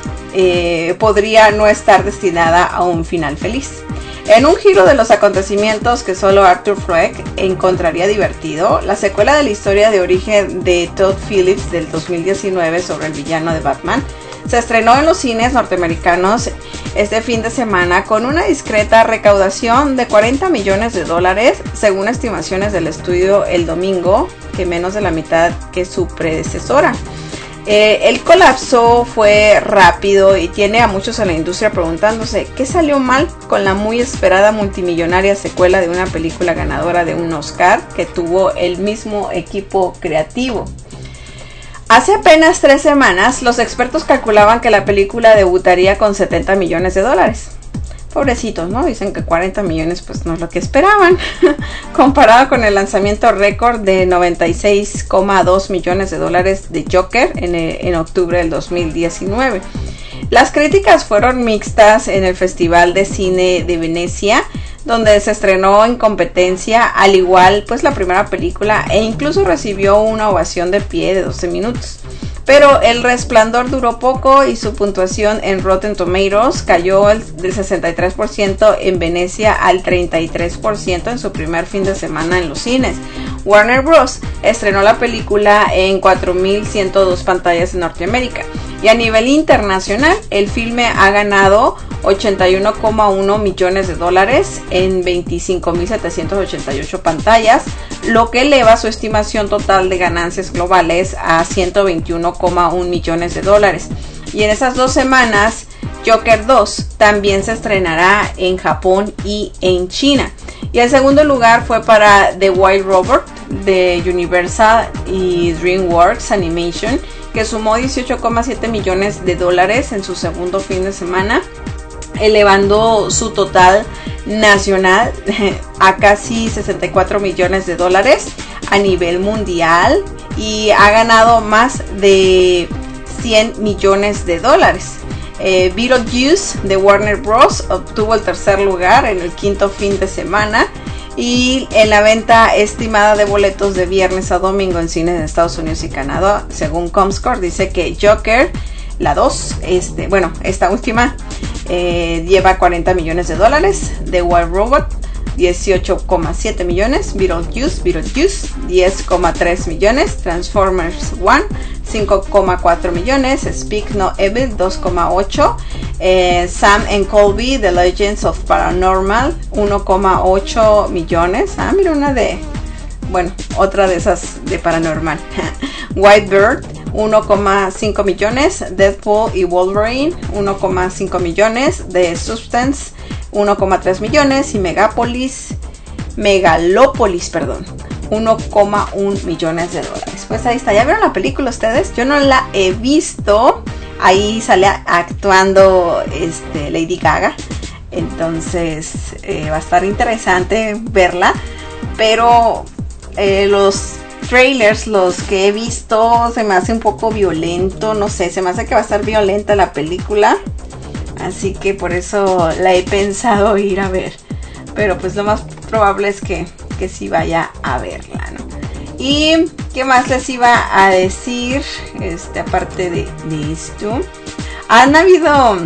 podría no estar destinada a un final feliz. En un giro de los acontecimientos que solo Arthur Fleck encontraría divertido, la secuela de la historia de origen de Todd Phillips del 2019 sobre el villano de Batman se estrenó en los cines norteamericanos este fin de semana con una discreta recaudación de $40 millones, según estimaciones del estudio el domingo, que menos de la mitad que su predecesora. El colapso fue rápido y tiene a muchos en la industria preguntándose qué salió mal con la muy esperada multimillonaria secuela de una película ganadora de un Oscar que tuvo el mismo equipo creativo. Hace apenas 3 semanas, los expertos calculaban que la película debutaría con $70 millones. Pobrecitos, ¿no? Dicen que 40 millones pues no es lo que esperaban, comparado con el lanzamiento récord de $96,2 millones de Joker en octubre del 2019. Las críticas fueron mixtas en el Festival de Cine de Venecia, donde se estrenó en competencia, al igual pues la primera película, e incluso recibió una ovación de pie de 12 minutos. Pero El Resplandor duró poco y su puntuación en Rotten Tomatoes cayó del 63% en Venecia al 33% en su primer fin de semana en los cines. Warner Bros. Estrenó la película en 4.102 pantallas en Norteamérica. Y a nivel internacional, el filme ha ganado $81,1 millones en 25.788 pantallas, lo que eleva su estimación total de ganancias globales a $121,1 millones. Y en esas 2 semanas, Joker 2 también se estrenará en Japón y en China. Y el segundo lugar fue para The White Robot, de Universal y DreamWorks Animation, que sumó 18,7 millones de dólares en su segundo fin de semana, elevando su total nacional a casi 64 millones de dólares a nivel mundial, y ha ganado más de 100 millones de dólares. Beetlejuice de Warner Bros. Obtuvo el tercer lugar en el quinto fin de semana, y en la venta estimada de boletos de viernes a domingo en cines en Estados Unidos y Canadá, según Comscore, dice que Joker, la 2, esta última, lleva 40 millones de dólares, The Wild Robot 18,7 millones, Beetlejuice 10,3 millones, Transformers 1 5,4 millones, Speak No Evil 2,8, Sam and Colby The Legends of Paranormal 1,8 millones. Mira, otra de esas de paranormal. White Bird 1,5 millones, Deadpool y Wolverine 1,5 millones, The Substance 1,3 millones y Megalopolis 1,1 millones de dólares. Pues ahí está. ¿Ya vieron la película ustedes? Yo no la he visto. Ahí sale actuando Lady Gaga. Entonces va a estar interesante verla. Pero los trailers, los que he visto, se me hace un poco violento. No sé, se me hace que va a estar violenta la película. Así que por eso la he pensado ir a ver. Pero pues lo más probable es que sí vaya a verla, ¿no? Y qué más les iba a decir, aparte de esto, han habido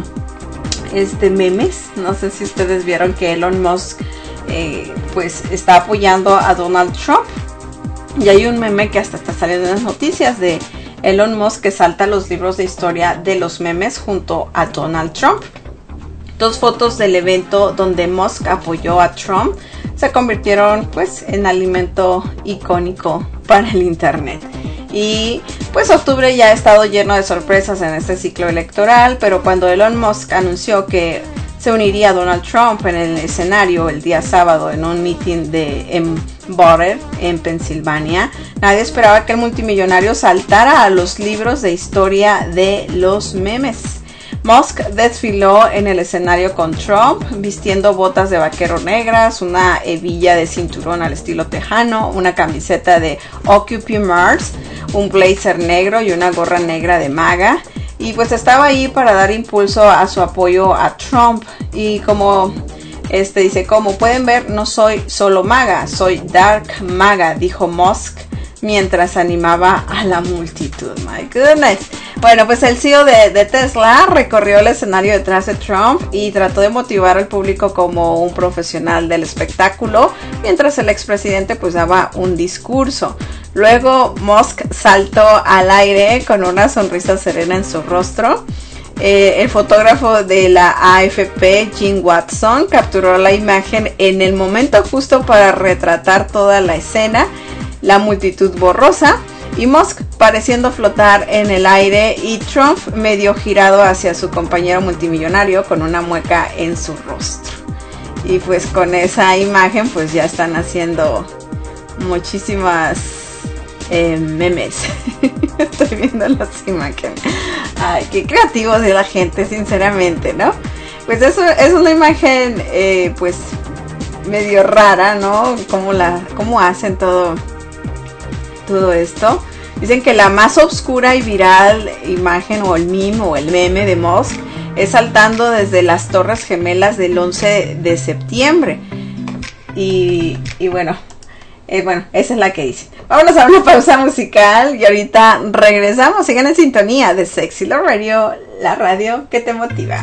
memes. No sé si ustedes vieron que Elon Musk pues está apoyando a Donald Trump, y hay un meme que hasta está saliendo en las noticias de Elon Musk que salta los libros de historia de los memes junto a Donald Trump. Dos fotos del evento donde Musk apoyó a Trump se convirtieron pues en alimento icónico para el internet. Y pues octubre ya ha estado lleno de sorpresas en este ciclo electoral, pero cuando Elon Musk anunció que se uniría a Donald Trump en el escenario el día sábado en un meeting en Butter, en Pensilvania, nadie esperaba que el multimillonario saltara a los libros de historia de los memes. Musk desfiló en el escenario con Trump, vistiendo botas de vaquero negras, una hebilla de cinturón al estilo tejano, una camiseta de Occupy Mars, un blazer negro y una gorra negra de MAGA. Y pues estaba ahí para dar impulso a su apoyo a Trump. Y como dice, como pueden ver, no soy solo MAGA, soy Dark MAGA, dijo Musk mientras animaba a la multitud. My goodness. Bueno, pues el CEO de Tesla recorrió el escenario detrás de Trump y trató de motivar al público como un profesional del espectáculo, mientras el expresidente pues daba un discurso. Luego Musk saltó al aire con una sonrisa serena en su rostro. El fotógrafo de la AFP, Jim Watson, capturó la imagen en el momento justo para retratar toda la escena, la multitud borrosa y Musk pareciendo flotar en el aire y Trump medio girado hacia su compañero multimillonario con una mueca en su rostro. Y pues con esa imagen pues ya están haciendo muchísimas memes. Estoy viendo las imágenes. Ay, qué creativos de la gente, sinceramente, ¿no? Pues eso es una imagen pues medio rara, ¿no? Cómo hacen todo esto. Dicen que la más oscura y viral imagen o el meme o el meme de Musk es saltando desde las Torres Gemelas del 11 de septiembre. Y bueno, esa es la que dice. Vámonos a una pausa musical y ahorita regresamos. Sigan en sintonía de Sexy Love Radio, la radio que te motiva.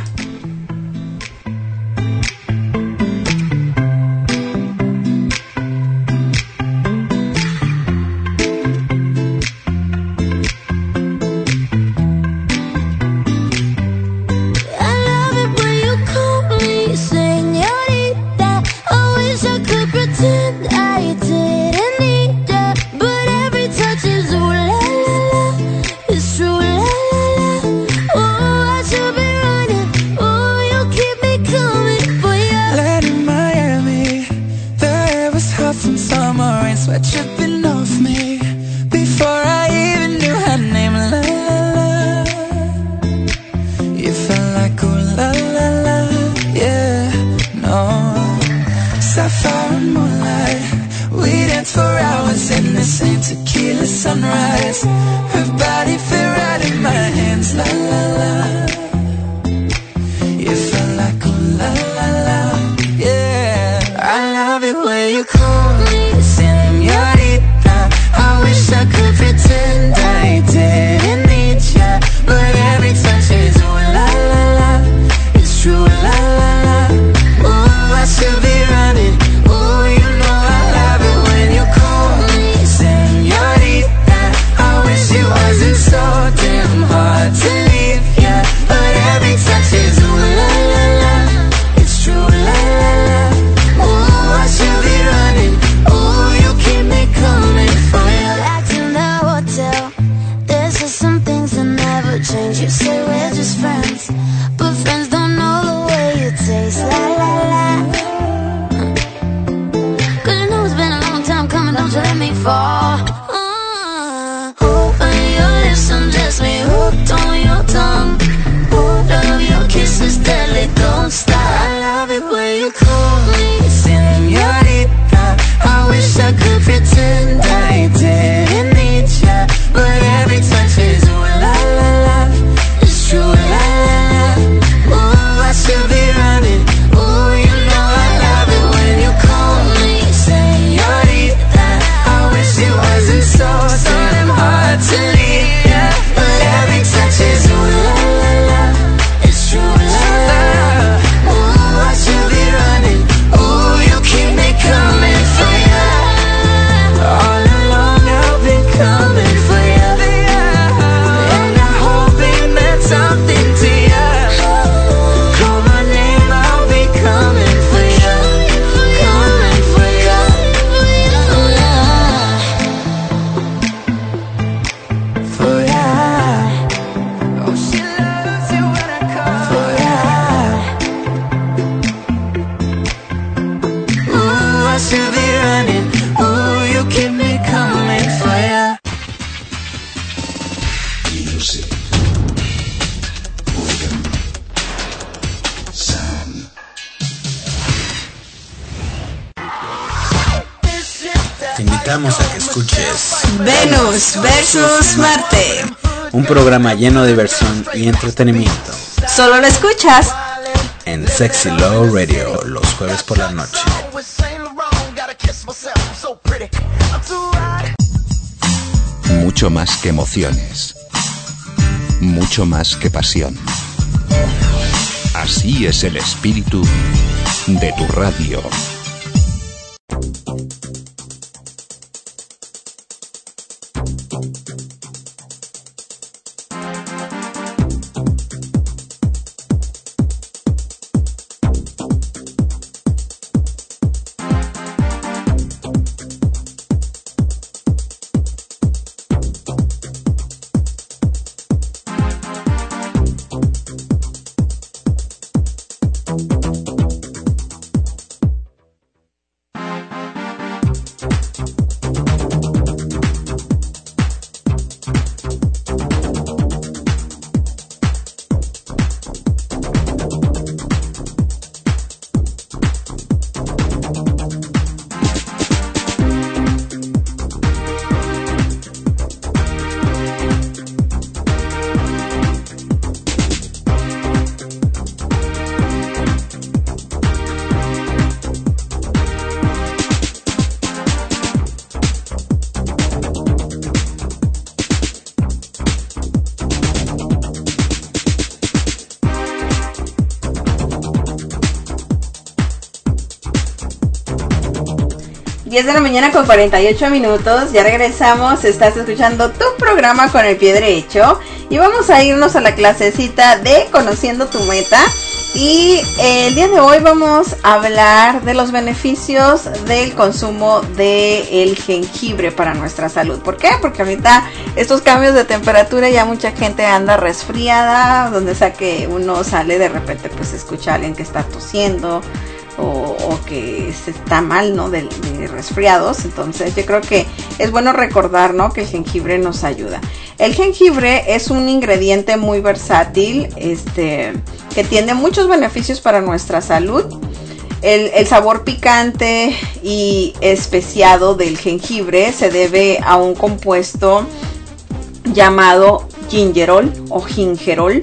Sweat dripping with me before I even knew her name. La la la, you felt like ooh la la la, yeah, no. Sapphire and moonlight, we danced for hours in the same tequila sunrise. Her body fit right in my hands, la la la. You felt like ooh la la la, yeah. I love it when you call me señorita. I wish I could pretend I didn't need ya, but every touch is ooh la la la. It's true, la la la. Ooh, I should be running. Ooh, you know I love it when you call me señorita. I wish it wasn't so damn hard to leave ya, but every touch is ooh la la la. It's true, la la la. Ooh, I should be running. Ooh, you keep me coming for you. Back in the hotel, there's just some things that never change. You say we're just friends, but friends don't know the way you taste. La la la. Cause you know it's been a long time coming, don't you let me fall. Open your lips and just me hooked on your tongue. Love your kisses deadly, don't stop. I love it when you call me señorita. I wish I could pretend I didn't need ya, but every touch is ooh la la la. It's true, la la la. Ooh, I should be running. Ooh, you know I love it when you call me señorita. I wish it wasn't so damn hard to leave ya, but every touch is ooh la la la. It's true, la la. Ooh, I should be running. Ooh, you keep me coming for ya. All along I've been coming for ya, and I hope it meant something to ya. Call my name, I'll be coming for ya, coming for ya. For ya. Oh, she loves you when I call for ya. Ooh, I should be running. Ooh, you keep me coming for ya. Music. Organ. Sound. Te invitamos a que escuches Venus versus Marte. un programa lleno de diversión y entretenimiento Solo lo escuchas en Sexy Love Radio los jueves por la noche. Mucho más que emociones. Mucho más que pasión. Así es el espíritu de tu radio. De la mañana con 48 minutos, ya regresamos, estás escuchando tu programa con el pie derecho y vamos a irnos a la clasecita de Conociendo tu Meta y el día de hoy vamos a hablar de los beneficios del consumo del jengibre para nuestra salud. ¿Por qué? Porque ahorita estos cambios de temperatura ya mucha gente anda resfriada, donde sea que uno sale de repente pues escucha a alguien que está tosiendo, o que se está mal, ¿no? De resfriados. Entonces yo creo que es bueno recordar, ¿no? Que el jengibre nos ayuda. El jengibre es un ingrediente muy versátil, que tiene muchos beneficios para nuestra salud. El sabor picante y especiado del jengibre se debe a un compuesto llamado gingerol o gingerol,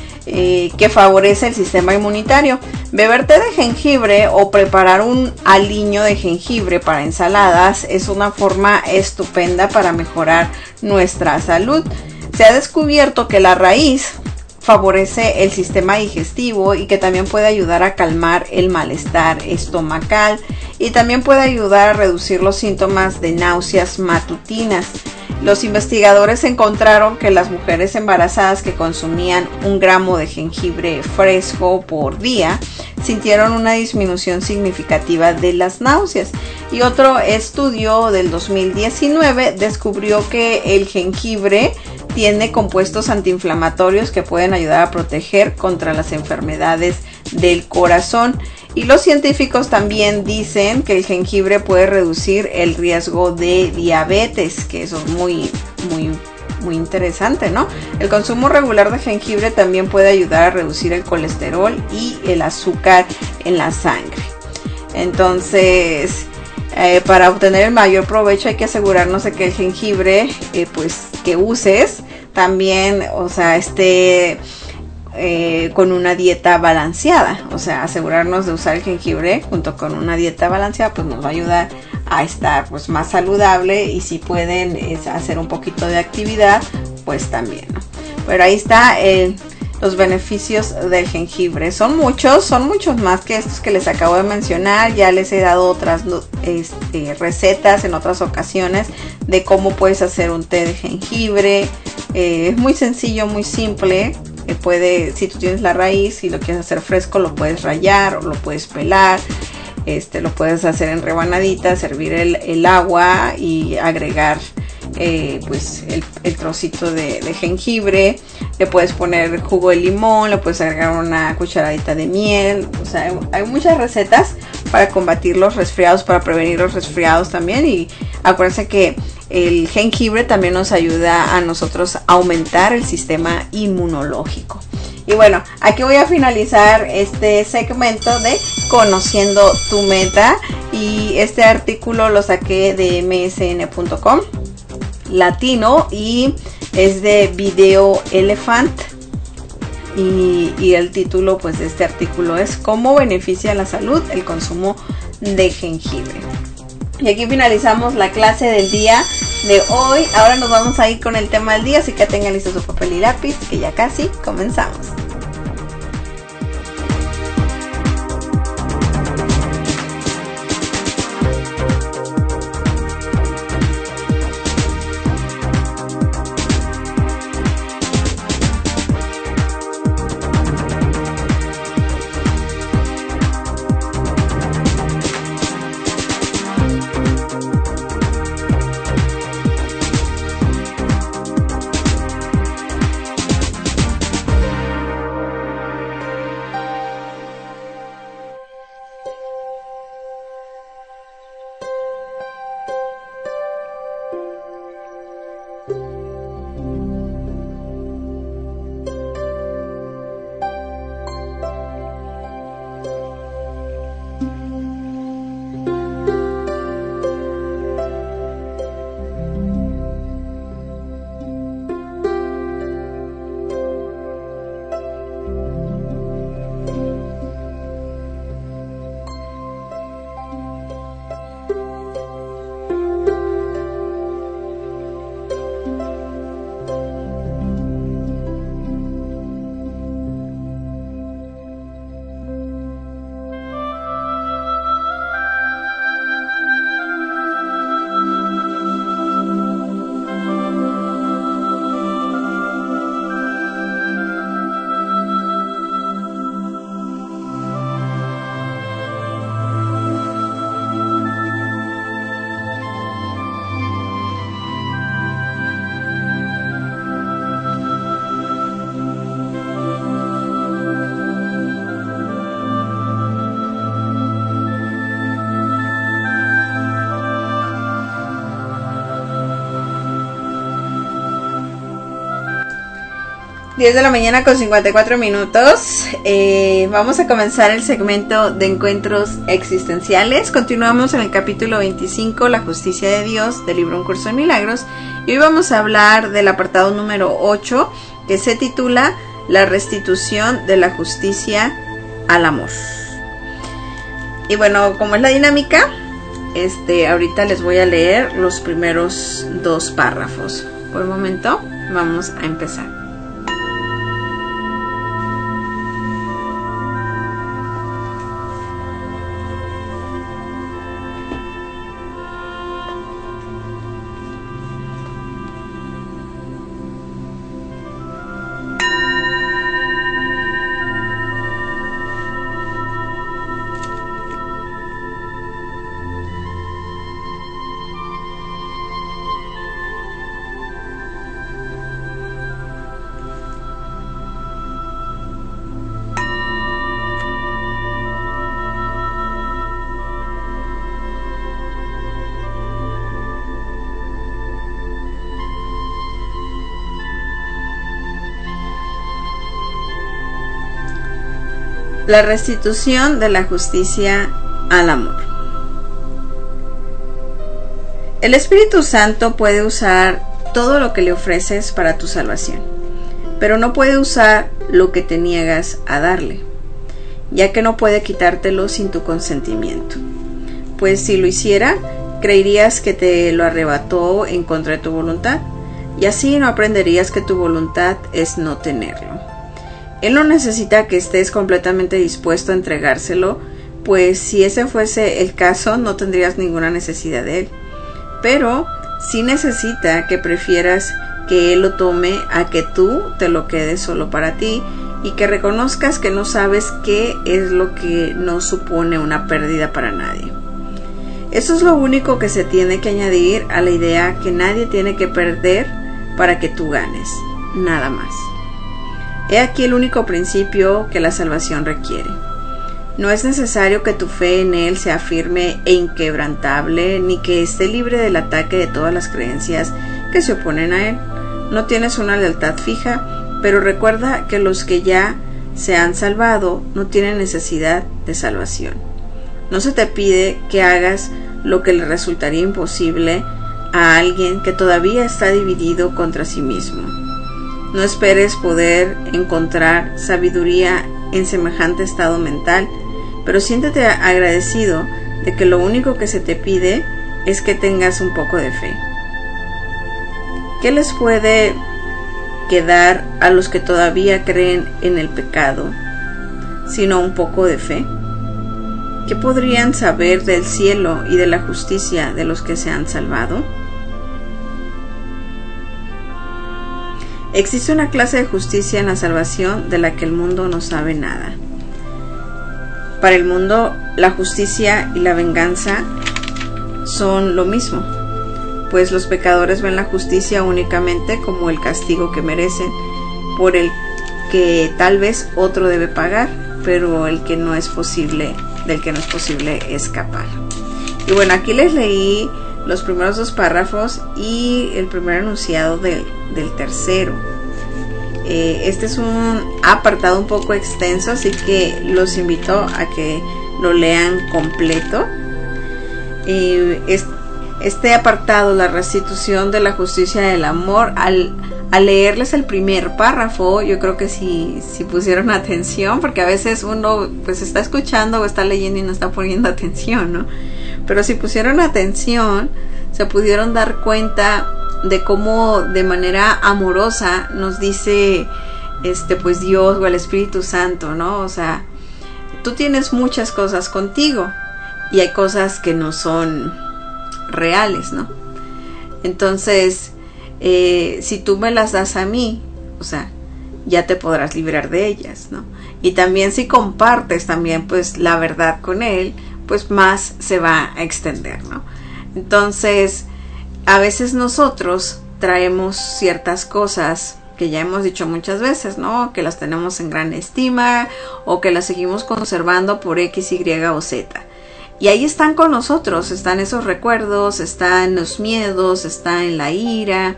que favorece el sistema inmunitario. Beber té de jengibre o preparar un aliño de jengibre para ensaladas es una forma estupenda para mejorar nuestra salud. Se ha descubierto que la raíz favorece el sistema digestivo y que también puede ayudar a calmar el malestar estomacal y también puede ayudar a reducir los síntomas de náuseas matutinas. Los investigadores encontraron que las mujeres embarazadas que consumían 1 gramo de jengibre fresco por día sintieron una disminución significativa de las náuseas. Y otro estudio del 2019 descubrió que el jengibre tiene compuestos antiinflamatorios que pueden ayudar a proteger contra las enfermedades del corazón. Y los científicos también dicen que el jengibre puede reducir el riesgo de diabetes, que eso es muy interesante, ¿no? El consumo regular de jengibre también puede ayudar a reducir el colesterol y el azúcar en la sangre. Entonces, para obtener el mayor provecho hay que asegurarnos de que el jengibre, que uses también, o sea, esté con una dieta balanceada. O sea, asegurarnos de usar el jengibre junto con una dieta balanceada pues nos va a ayudar a estar pues más saludable, y si pueden hacer un poquito de actividad pues también, ¿no? Pero ahí está los beneficios del jengibre. Son muchos más que estos que les acabo de mencionar. Ya les he dado otras recetas en otras ocasiones de cómo puedes hacer un té de jengibre. Es muy sencillo, muy simple. Si tú tienes la raíz y lo quieres hacer fresco, lo puedes rallar o lo puedes pelar. Lo puedes hacer en rebanaditas, servir el agua y agregar el trocito de jengibre. Le puedes poner jugo de limón, le puedes agregar una cucharadita de miel. O sea, hay muchas recetas para combatir los resfriados, para prevenir los resfriados también. Y acuérdense que el jengibre también nos ayuda a nosotros a aumentar el sistema inmunológico. Y bueno, aquí voy a finalizar este segmento de Conociendo tu Meta. Y este artículo lo saqué de msn.com latino y es de Video Elephant. Y el título pues de este artículo es ¿Cómo beneficia la salud el consumo de jengibre? Y aquí finalizamos la clase del día de hoy. Ahora nos vamos a ir con el tema del día, así que tengan listo su papel y lápiz, que ya casi comenzamos. 10 de la mañana con 54 minutos. Vamos a comenzar el segmento de encuentros existenciales. Continuamos en el capítulo 25, La justicia de Dios, del libro Un curso de milagros. Y hoy vamos a hablar del apartado número 8, que se titula La restitución de la justicia al amor. Y bueno, como es la dinámica, ahorita les voy a leer los primeros 2 párrafos. Por el momento, vamos a empezar. La restitución de la justicia al amor. El Espíritu Santo puede usar todo lo que le ofreces para tu salvación, pero no puede usar lo que te niegas a darle, ya que no puede quitártelo sin tu consentimiento. Pues si lo hiciera, creerías que te lo arrebató en contra de tu voluntad, y así no aprenderías que tu voluntad es no tenerlo. Él no necesita que estés completamente dispuesto a entregárselo, pues si ese fuese el caso no tendrías ninguna necesidad de él. Pero sí necesita que prefieras que él lo tome a que tú te lo quedes solo para ti y que reconozcas que no sabes qué es lo que no supone una pérdida para nadie. Eso es lo único que se tiene que añadir a la idea que nadie tiene que perder para que tú ganes, nada más. He aquí el único principio que la salvación requiere. No es necesario que tu fe en Él sea firme e inquebrantable, ni que esté libre del ataque de todas las creencias que se oponen a Él. No tienes una lealtad fija, pero recuerda que los que ya se han salvado no tienen necesidad de salvación. No se te pide que hagas lo que le resultaría imposible a alguien que todavía está dividido contra sí mismo. No esperes poder encontrar sabiduría en semejante estado mental, pero siéntete agradecido de que lo único que se te pide es que tengas un poco de fe. ¿Qué les puede quedar a los que todavía creen en el pecado, sino un poco de fe? ¿Qué podrían saber del cielo y de la justicia de los que se han salvado? Existe una clase de justicia en la salvación de la que el mundo no sabe nada. Para el mundo, la justicia y la venganza son lo mismo, pues los pecadores ven la justicia únicamente como el castigo que merecen, por el que tal vez otro debe pagar, pero del que no es posible escapar. Y bueno, aquí les leí los primeros 2 párrafos y el primer enunciado del tercero. Este es un apartado un poco extenso, así que los invito a que lo lean completo. Este apartado, la restitución de la justicia del amor, al leerles el primer párrafo, yo creo que si pusieron atención, porque a veces uno pues está escuchando o está leyendo y no está poniendo atención, ¿no? Pero si pusieron atención, se pudieron dar cuenta de cómo de manera amorosa nos dice pues Dios o el Espíritu Santo, ¿no? O sea, tú tienes muchas cosas contigo y hay cosas que no son reales, ¿no? Entonces, si tú me las das a mí, o sea, ya te podrás librar de ellas, ¿no? Y también si compartes también pues la verdad con él, pues más se va a extender, ¿no? Entonces, a veces nosotros traemos ciertas cosas que ya hemos dicho muchas veces, ¿no? Que las tenemos en gran estima o que las seguimos conservando por X, Y o Z. Y ahí están con nosotros, están esos recuerdos, están los miedos, está en la ira,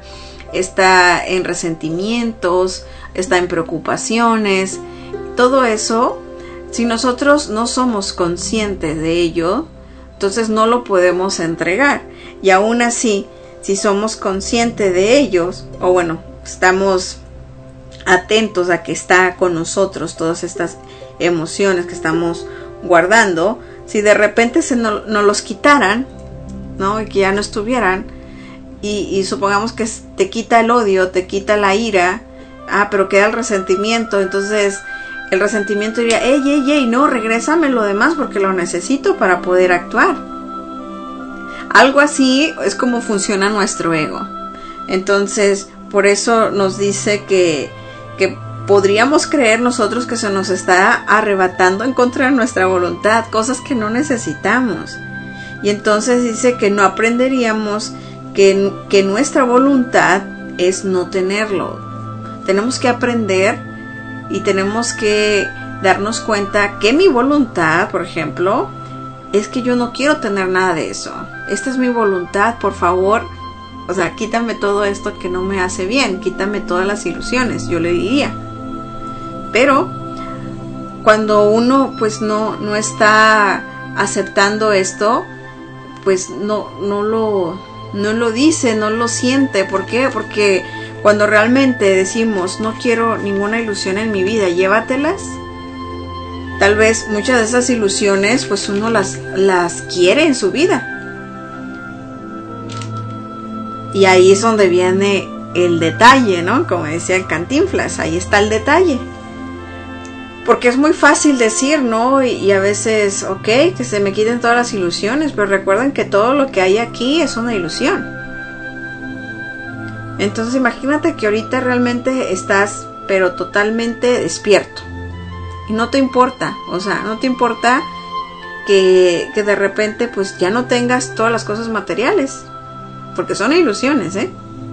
está en resentimientos, está en preocupaciones. Todo eso, si nosotros no somos conscientes de ello, entonces no lo podemos entregar. Y aún así, si somos conscientes de ellos, o bueno, estamos atentos a que está con nosotros todas estas emociones que estamos guardando, si de repente nos los quitaran, ¿no? Y que ya no estuvieran, y supongamos que te quita el odio, te quita la ira, pero queda el resentimiento, entonces el resentimiento diría, ey, no, regrésame lo demás porque lo necesito para poder actuar. Algo así es como funciona nuestro ego. Entonces, por eso nos dice que podríamos creer nosotros que se nos está arrebatando en contra de nuestra voluntad, cosas que no necesitamos. Y entonces dice que no aprenderíamos que nuestra voluntad es no tenerlo. Tenemos que aprender y tenemos que darnos cuenta que mi voluntad, por ejemplo, es que yo no quiero tener nada de eso. Esta es mi voluntad, por favor. O sea, quítame todo esto que no me hace bien, quítame todas las ilusiones, yo le diría. Pero cuando uno pues no está aceptando esto, pues no lo dice, no lo siente. ¿Por qué? Porque cuando realmente decimos no quiero ninguna ilusión en mi vida, llévatelas. Tal vez muchas de esas ilusiones pues uno las quiere en su vida. Y ahí es donde viene el detalle, ¿no? Como decía el Cantinflas, ahí está el detalle. Porque es muy fácil decir, ¿no? Y a veces, ok, que se me quiten todas las ilusiones, pero recuerden que todo lo que hay aquí es una ilusión. Entonces imagínate que ahorita realmente estás, pero totalmente despierto. Y no te importa, o sea, no te importa que de repente pues ya no tengas todas las cosas materiales. Porque son ilusiones, ¿eh?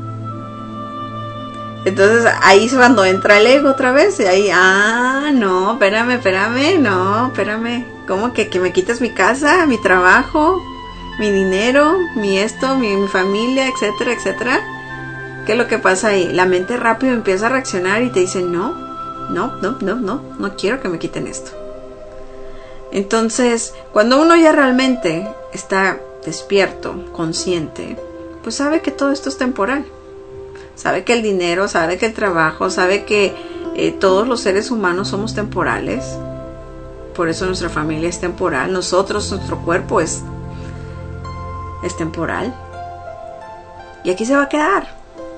Entonces ahí es cuando entra el ego otra vez. Y ahí, no, espérame. ¿Cómo que me quitas mi casa, mi trabajo, mi dinero, mi familia, etcétera, etcétera? ¿Qué es lo que pasa ahí? La mente rápido empieza a reaccionar y te dice, no quiero que me quiten esto. Entonces, cuando uno ya realmente está despierto, consciente, pues sabe que todo esto es temporal. Sabe que el dinero, sabe que el trabajo, sabe que todos los seres humanos somos temporales. Por eso nuestra familia es temporal. Nuestro cuerpo es temporal. Y aquí se va a quedar.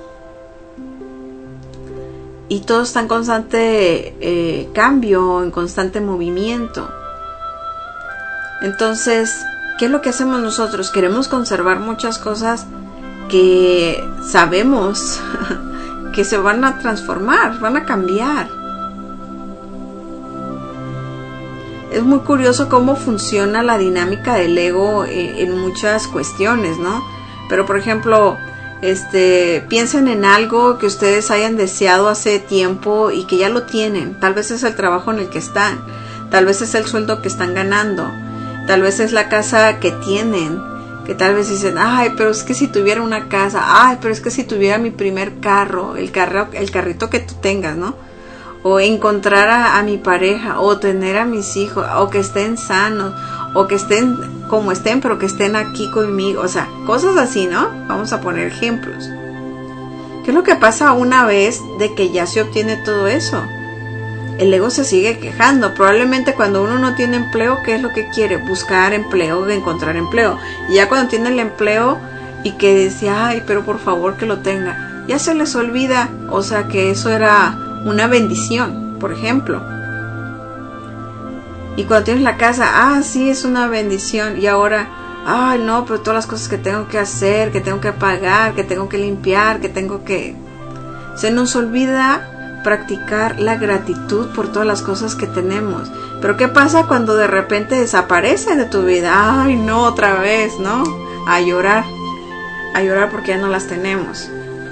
Y todo está en constante cambio, en constante movimiento. Entonces, ¿qué es lo que hacemos nosotros? Queremos conservar muchas cosas que sabemos que se van a transformar, van a cambiar. Es muy curioso cómo funciona la dinámica del ego en muchas cuestiones, ¿no? Pero por ejemplo, piensen en algo que ustedes hayan deseado hace tiempo y que ya lo tienen. Tal vez es el trabajo en el que están, tal vez es el sueldo que están ganando, tal vez es la casa que tienen, que tal vez dicen, ay, pero es que si tuviera una casa, ay, pero es que si tuviera mi primer carro, el carrito que tú tengas, ¿no? O encontrar a mi pareja, o tener a mis hijos, o que estén sanos, o que estén como estén, pero que estén aquí conmigo, o sea, cosas así, ¿no? Vamos a poner ejemplos. ¿Qué es lo que pasa una vez de que ya se obtiene todo eso? El ego se sigue quejando. Probablemente cuando uno no tiene empleo, ¿qué es lo que quiere? Buscar empleo, encontrar empleo. Y ya cuando tiene el empleo y que decía, ay, pero por favor que lo tenga, ya se les olvida, o sea, que eso era una bendición, por ejemplo. Y cuando tienes la casa, sí, es una bendición. Y ahora, ay, no, pero todas las cosas que tengo que hacer, que tengo que pagar, que tengo que limpiar, que tengo que... Se nos olvida practicar la gratitud por todas las cosas que tenemos. Pero ¿qué pasa cuando de repente desaparece de tu vida? Ay, no, otra vez, ¿no? A llorar porque ya no las tenemos.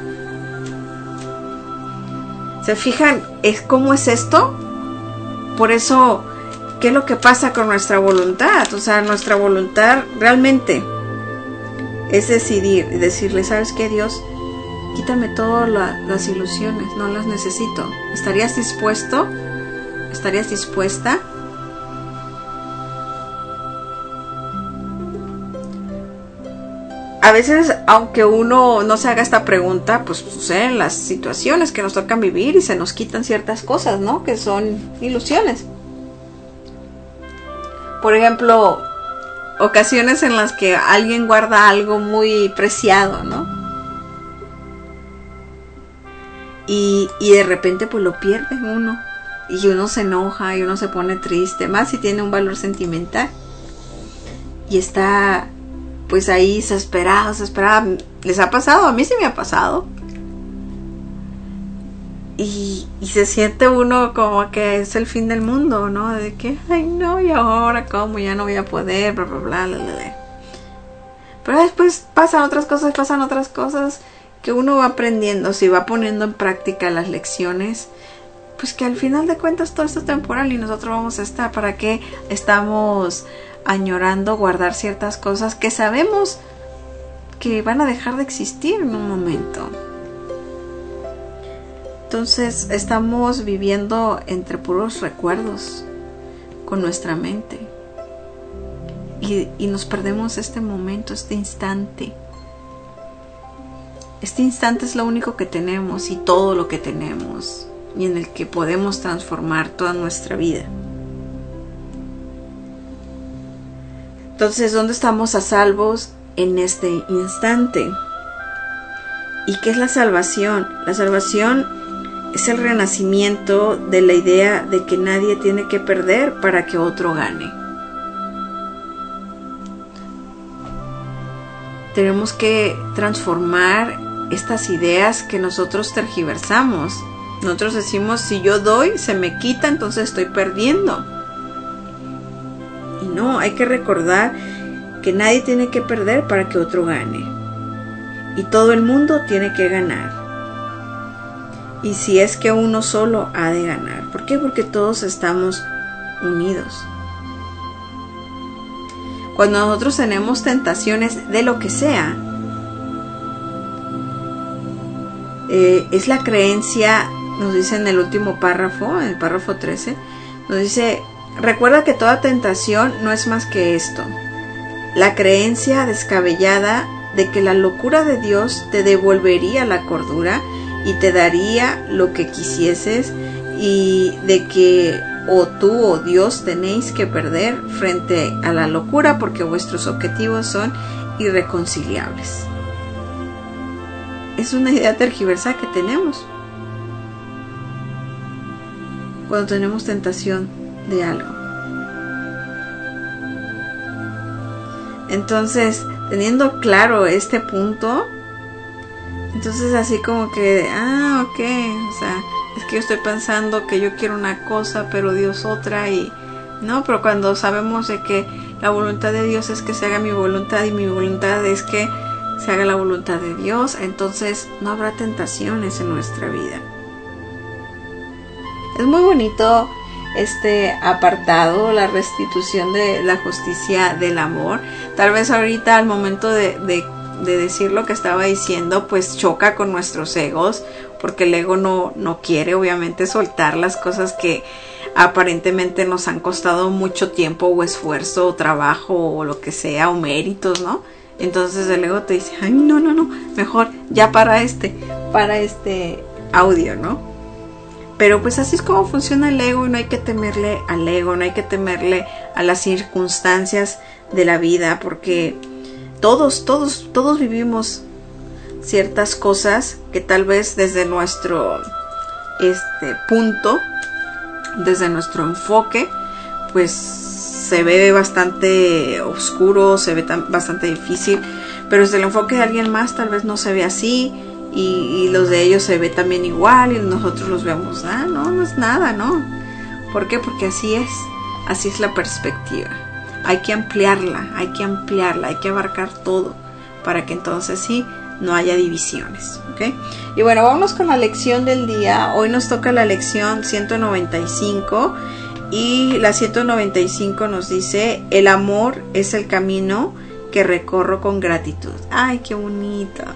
¿Se fijan cómo es esto? Por eso, ¿qué es lo que pasa con nuestra voluntad? O sea, nuestra voluntad realmente es decidir y decirle, ¿sabes qué, Dios? quítame todas las ilusiones, no las necesito. ¿Estarías dispuesto? ¿Estarías dispuesta? A veces, aunque uno no se haga esta pregunta, pues suceden las situaciones que nos tocan vivir y se nos quitan ciertas cosas, ¿no? Que son ilusiones. Por ejemplo, ocasiones en las que alguien guarda algo muy preciado, ¿no? Y de repente pues lo pierde uno. Y uno se enoja y uno se pone triste, más si tiene un valor sentimental. Y está pues ahí desesperado. ¿Les ha pasado? A mí sí me ha pasado. Y se siente uno como que es el fin del mundo, ¿no? De que, ay no, y ahora cómo, ya no voy a poder, bla, bla, bla, bla, bla. Pero después pasan otras cosas que uno va aprendiendo, si va poniendo en práctica las lecciones, pues que al final de cuentas todo esto es temporal y nosotros vamos a estar. ¿Para qué estamos añorando guardar ciertas cosas que sabemos que van a dejar de existir en un momento? Entonces estamos viviendo entre puros recuerdos con nuestra mente y nos perdemos este momento, este instante. Este instante es lo único que tenemos y todo lo que tenemos y en el que podemos transformar toda nuestra vida. Entonces, ¿dónde estamos a salvos en este instante? ¿Y qué es la salvación? La salvación es el renacimiento de la idea de que nadie tiene que perder para que otro gane. Tenemos que transformar estas ideas que nosotros tergiversamos. Nosotros decimos, si yo doy, se me quita, entonces estoy perdiendo. Y no, hay que recordar que nadie tiene que perder para que otro gane. Y todo el mundo tiene que ganar. Y si es que uno solo ha de ganar. ¿Por qué? Porque todos estamos unidos. Cuando nosotros tenemos tentaciones de lo que sea, es la creencia, nos dice en el último párrafo, en el párrafo 13, nos dice, recuerda que toda tentación no es más que esto, la creencia descabellada de que la locura de Dios te devolvería la cordura y te daría lo que quisieses, y de que o tú o Dios tenéis que perder frente a la locura porque vuestros objetivos son irreconciliables. Es una idea tergiversada que tenemos cuando tenemos tentación de algo. Entonces, teniendo claro este punto, entonces así como que, ok, o sea, es que yo estoy pensando que yo quiero una cosa, pero Dios otra, y no, pero cuando sabemos de que la voluntad de Dios es que se haga mi voluntad y mi voluntad es que se haga la voluntad de Dios, entonces no habrá tentaciones en nuestra vida. Es muy bonito este apartado, la restitución de la justicia del amor. Tal vez ahorita al momento de decir lo que estaba diciendo, pues choca con nuestros egos, porque el ego no quiere obviamente soltar las cosas que aparentemente nos han costado mucho tiempo o esfuerzo o trabajo o lo que sea, o méritos, ¿no? Entonces el ego te dice, ay, no, mejor ya para este audio, ¿no? Pero pues así es como funciona el ego, y no hay que temerle al ego, no hay que temerle a las circunstancias de la vida, porque todos vivimos ciertas cosas que tal vez desde nuestro punto, desde nuestro enfoque, pues se ve bastante oscuro, se ve bastante difícil, pero desde el enfoque de alguien más tal vez no se ve así, y los de ellos se ve también igual, y nosotros los vemos, no es nada, ¿no? ¿Por qué? Porque así es la perspectiva. Hay que ampliarla, hay que abarcar todo, para que entonces sí no haya divisiones, ¿ok? Y bueno, vamos con la lección del día. Hoy nos toca la lección 195, y la 195 nos dice, el amor es el camino que recorro con gratitud. ¡Ay, qué bonito!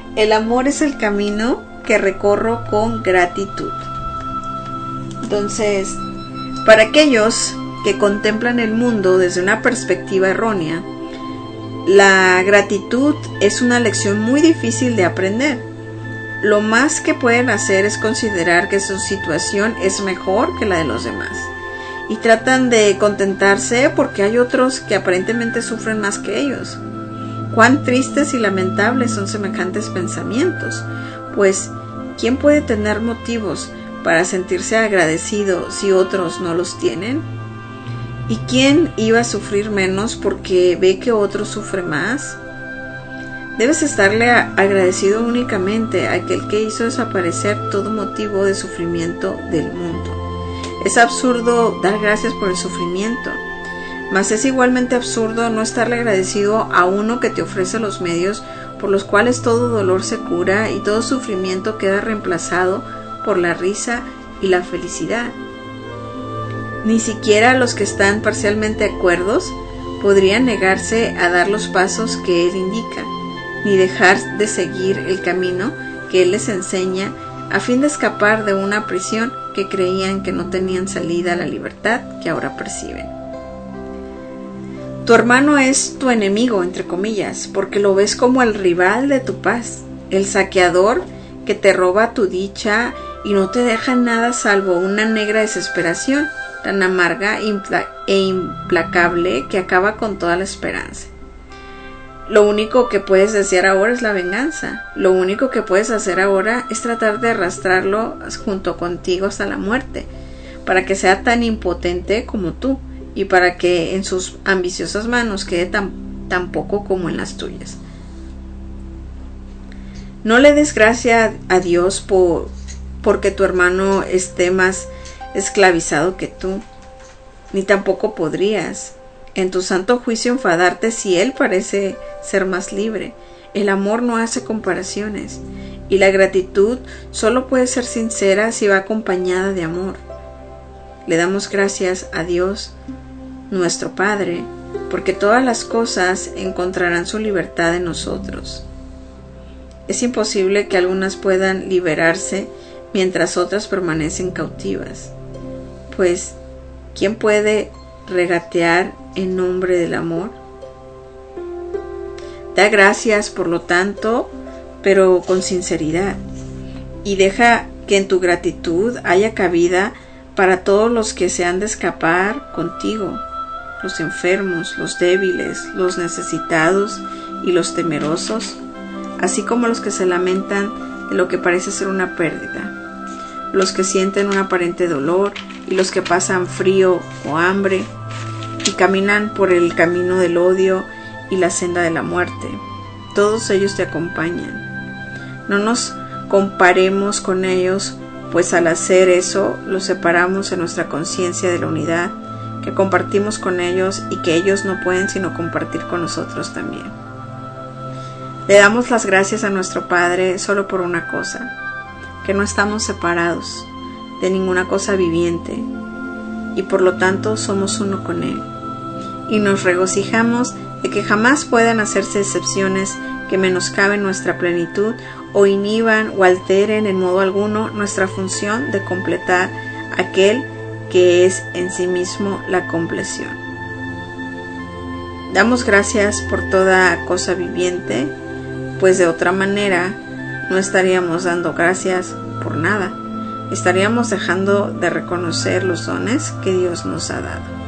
El amor es el camino que recorro con gratitud. Entonces, para aquellos que contemplan el mundo desde una perspectiva errónea, la gratitud es una lección muy difícil de aprender. Lo más que pueden hacer es considerar que su situación es mejor que la de los demás. Y tratan de contentarse porque hay otros que aparentemente sufren más que ellos. Cuán tristes y lamentables son semejantes pensamientos, pues ¿quién puede tener motivos para sentirse agradecido si otros no los tienen? ¿Y quién iba a sufrir menos porque ve que otro sufre más? Debes estarle agradecido únicamente a aquel que hizo desaparecer todo motivo de sufrimiento del mundo. Es absurdo dar gracias por el sufrimiento, mas es igualmente absurdo no estarle agradecido a uno que te ofrece los medios por los cuales todo dolor se cura y todo sufrimiento queda reemplazado por la risa y la felicidad. Ni siquiera los que están parcialmente cuerdos podrían negarse a dar los pasos que Él indica, ni dejar de seguir el camino que Él les enseña a fin de escapar de una prisión que creían que no tenían salida a la libertad que ahora perciben. Tu hermano es tu enemigo, entre comillas, porque lo ves como el rival de tu paz, el saqueador que te roba tu dicha y no te deja nada salvo una negra desesperación tan amarga e implacable que acaba con toda la esperanza. Lo único que puedes desear ahora es la venganza. Lo único que puedes hacer ahora es tratar de arrastrarlo junto contigo hasta la muerte, para que sea tan impotente como tú y para que en sus ambiciosas manos quede tan poco como en las tuyas. No le des gracia a Dios porque tu hermano esté más esclavizado que tú, ni tampoco podrías en tu santo juicio enfadarte si él parece ser más libre. El amor no hace comparaciones y la gratitud solo puede ser sincera si va acompañada de amor. Le damos gracias a Dios, nuestro Padre, porque todas las cosas encontrarán su libertad en nosotros. Es imposible que algunas puedan liberarse mientras otras permanecen cautivas, pues ¿quién puede regatear en nombre del amor? Da gracias, por lo tanto, pero con sinceridad, y deja que en tu gratitud haya cabida para todos los que se han de escapar contigo, los enfermos, los débiles, los necesitados y los temerosos, así como los que se lamentan de lo que parece ser una pérdida, los que sienten un aparente dolor y los que pasan frío o hambre y caminan por el camino del odio y la senda de la muerte. Todos ellos te acompañan. No nos comparemos con ellos, pues al hacer eso los separamos en nuestra conciencia de la unidad que compartimos con ellos y que ellos no pueden sino compartir con nosotros también. Le damos las gracias a nuestro Padre solo por una cosa, que no estamos separados de ninguna cosa viviente y por lo tanto somos uno con Él. Y nos regocijamos de que jamás puedan hacerse excepciones que menoscaben nuestra plenitud o inhiban o alteren en modo alguno nuestra función de completar aquel que es en sí mismo la compleción. Damos gracias por toda cosa viviente, pues de otra manera no estaríamos dando gracias por nada. Estaríamos dejando de reconocer los dones que Dios nos ha dado.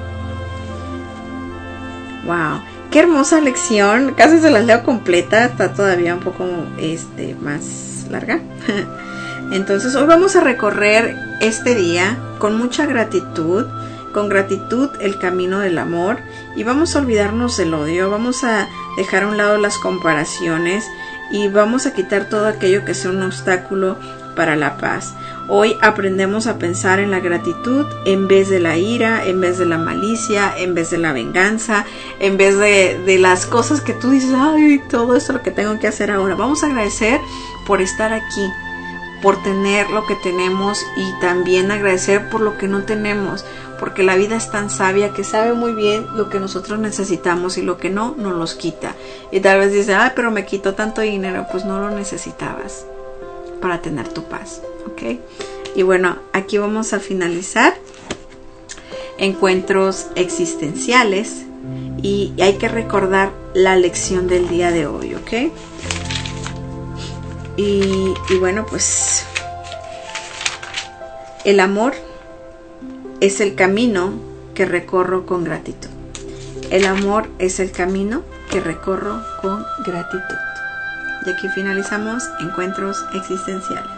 ¡Wow! ¡Qué hermosa lección! Casi se las leo completa, está todavía un poco más larga. Entonces hoy vamos a recorrer este día con mucha gratitud, con gratitud el camino del amor, y vamos a olvidarnos del odio, vamos a dejar a un lado las comparaciones y vamos a quitar todo aquello que sea un obstáculo para la paz. Hoy aprendemos a pensar en la gratitud en vez de la ira, en vez de la malicia, en vez de la venganza, en vez de las cosas que tú dices, ay, todo esto es lo que tengo que hacer ahora. Vamos a agradecer por estar aquí, por tener lo que tenemos y también agradecer por lo que no tenemos, porque la vida es tan sabia que sabe muy bien lo que nosotros necesitamos y lo que no, nos los quita. Y tal vez dice, ay, pero me quitó tanto dinero. Pues no lo necesitabas para tener tu paz, ¿ok? Y bueno, aquí vamos a finalizar encuentros existenciales y hay que recordar la lección del día de hoy, ¿ok? Y bueno, pues el amor es el camino que recorro con gratitud. El amor es el camino que recorro con gratitud. Y aquí finalizamos encuentros existenciales.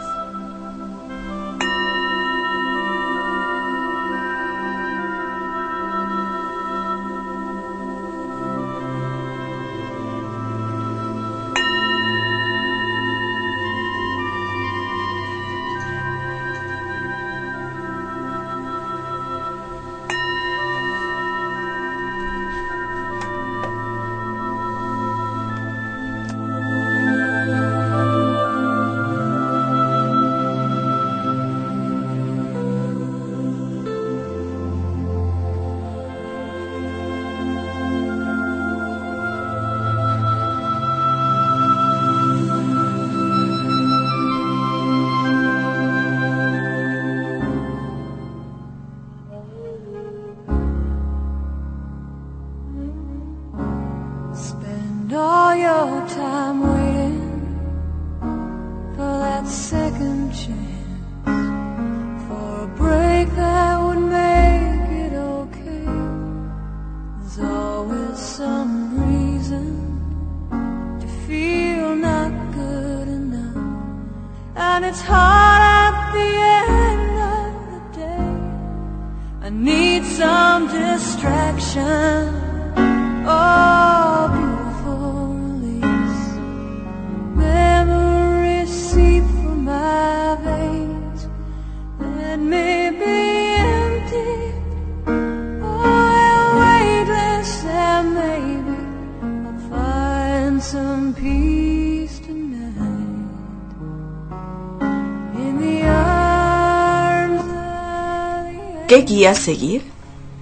All your time waiting for that second chance, for a break that would make it okay. There's always some reason to feel not good enough, and it's hard at the end of the day. I need some distraction. Oh, beautiful release. Memories seep from my veins and may be empty. Oh, weightless, and maybe I'll find some peace tonight in the arms of the ¿Qué guía seguir?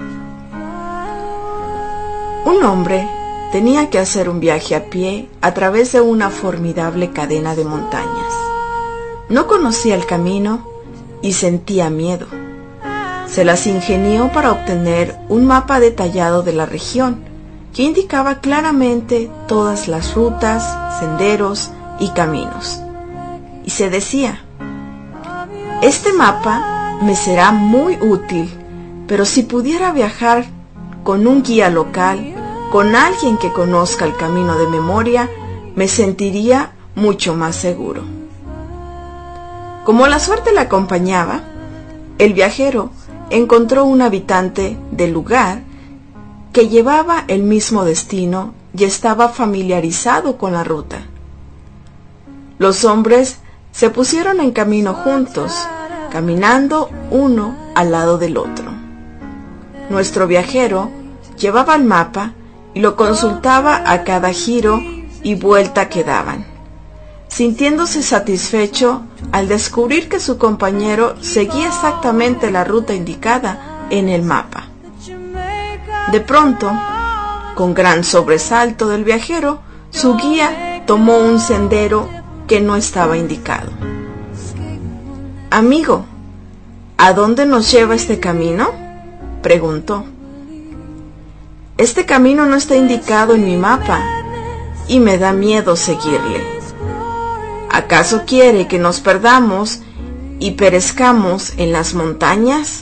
Un hombre tenía que hacer un viaje a pie a través de una formidable cadena de montañas. No conocía el camino y sentía miedo. Se las ingenió para obtener un mapa detallado de la región que indicaba claramente todas las rutas, senderos y caminos. Y se decía, este mapa me será muy útil, pero si pudiera viajar con un guía local, con alguien que conozca el camino de memoria, me sentiría mucho más seguro. Como la suerte le acompañaba, el viajero encontró un habitante del lugar que llevaba el mismo destino y estaba familiarizado con la ruta. Los hombres se pusieron en camino juntos, caminando uno al lado del otro. Nuestro viajero llevaba el mapa y lo consultaba a cada giro y vuelta que daban, sintiéndose satisfecho al descubrir que su compañero seguía exactamente la ruta indicada en el mapa. De pronto, con gran sobresalto del viajero, su guía tomó un sendero que no estaba indicado. «Amigo, ¿a dónde nos lleva este camino?», preguntó. «Este camino no está indicado en mi mapa y me da miedo seguirle. ¿Acaso quiere que nos perdamos y perezcamos en las montañas?».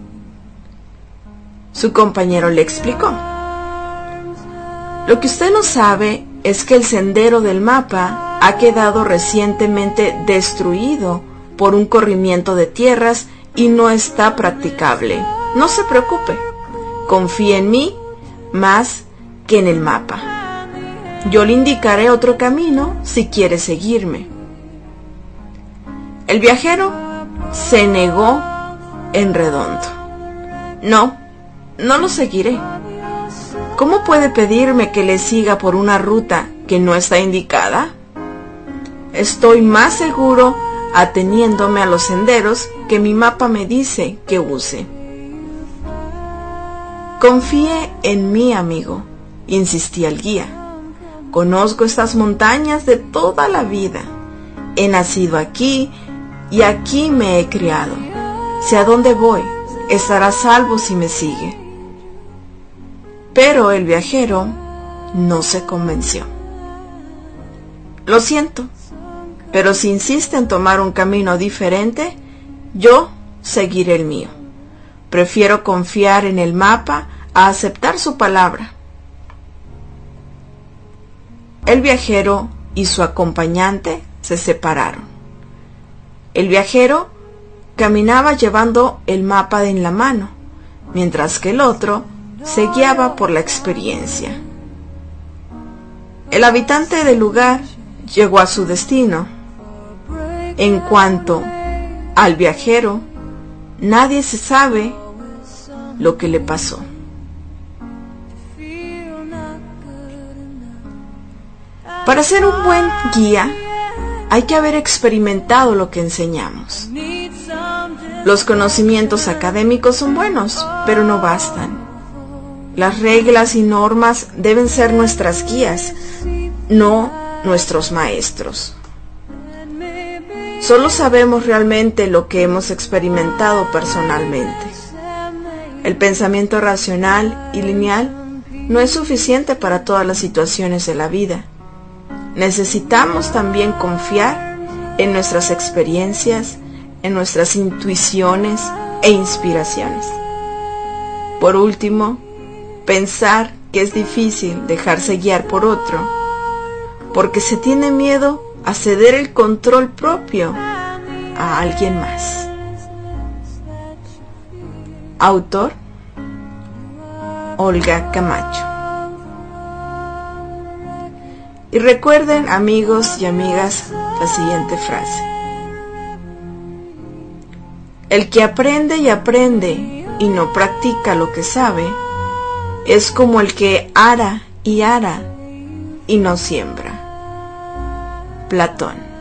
Su compañero le explicó: «Lo que usted no sabe es que el sendero del mapa ha quedado recientemente destruido por un corrimiento de tierras y no está practicable. No se preocupe, confíe en mí más que en el mapa. Yo le indicaré otro camino si quiere seguirme». El viajero se negó en redondo. «No lo seguiré. ¿Cómo puede pedirme que le siga por una ruta que no está indicada? Estoy más seguro ateniéndome a los senderos que mi mapa me dice que use. Confíe en mí, amigo, insistía el guía. Conozco estas montañas de toda la vida. He nacido aquí y aquí me he criado. Sé a dónde voy, estará a salvo si me sigue. Pero el viajero no se convenció. Lo siento, pero si insiste en tomar un camino diferente, yo seguiré el mío. Prefiero confiar en el mapa a aceptar su palabra. El viajero y su acompañante se separaron. El viajero caminaba llevando el mapa en la mano, mientras que el otro se guiaba por la experiencia. El habitante del lugar llegó a su destino. En cuanto al viajero, nadie se sabe lo que le pasó. Para ser un buen guía, hay que haber experimentado lo que enseñamos. Los conocimientos académicos son buenos, pero no bastan. Las reglas y normas deben ser nuestras guías, no nuestros maestros. Solo sabemos realmente lo que hemos experimentado personalmente. El pensamiento racional y lineal no es suficiente para todas las situaciones de la vida. Necesitamos también confiar en nuestras experiencias, en nuestras intuiciones e inspiraciones. Por último, pensar que es difícil dejarse guiar por otro, porque se tiene miedo a ceder el control propio a alguien más. Autor: Olga Camacho. Y recuerden, amigos y amigas, la siguiente frase: el que aprende y aprende y no practica lo que sabe es como el que ara y no siembra. Platón.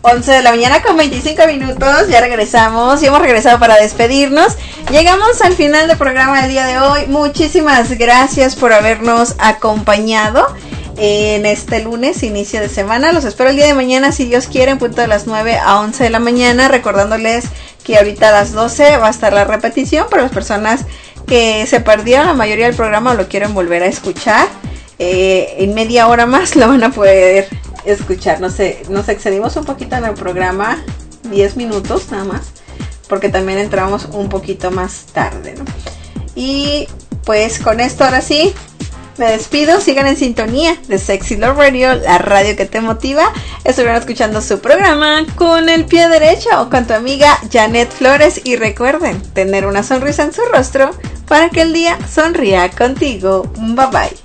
11 de la mañana con 25 minutos, ya regresamos y hemos regresado para despedirnos. Llegamos al final del programa del día de hoy. Muchísimas gracias por habernos acompañado en este lunes, inicio de semana. Los espero el día de mañana, si Dios quiere, en punto de las 9 a 11 de la mañana, recordándoles que ahorita a las 12 va a estar la repetición para las personas que se perdieron la mayoría del programa o lo quieren volver a escuchar. En media hora más lo van a poder escuchar. Nos excedimos un poquito en el programa, 10 minutos nada más, porque también entramos un poquito más tarde, ¿no? Y pues con esto ahora sí me despido. Sigan en sintonía de Sexy Love Radio, la radio que te motiva. Estuvieron escuchando su programa Con el Pie Derecho o con tu amiga Janet Flores, y recuerden tener una sonrisa en su rostro para que el día sonría contigo. Bye bye.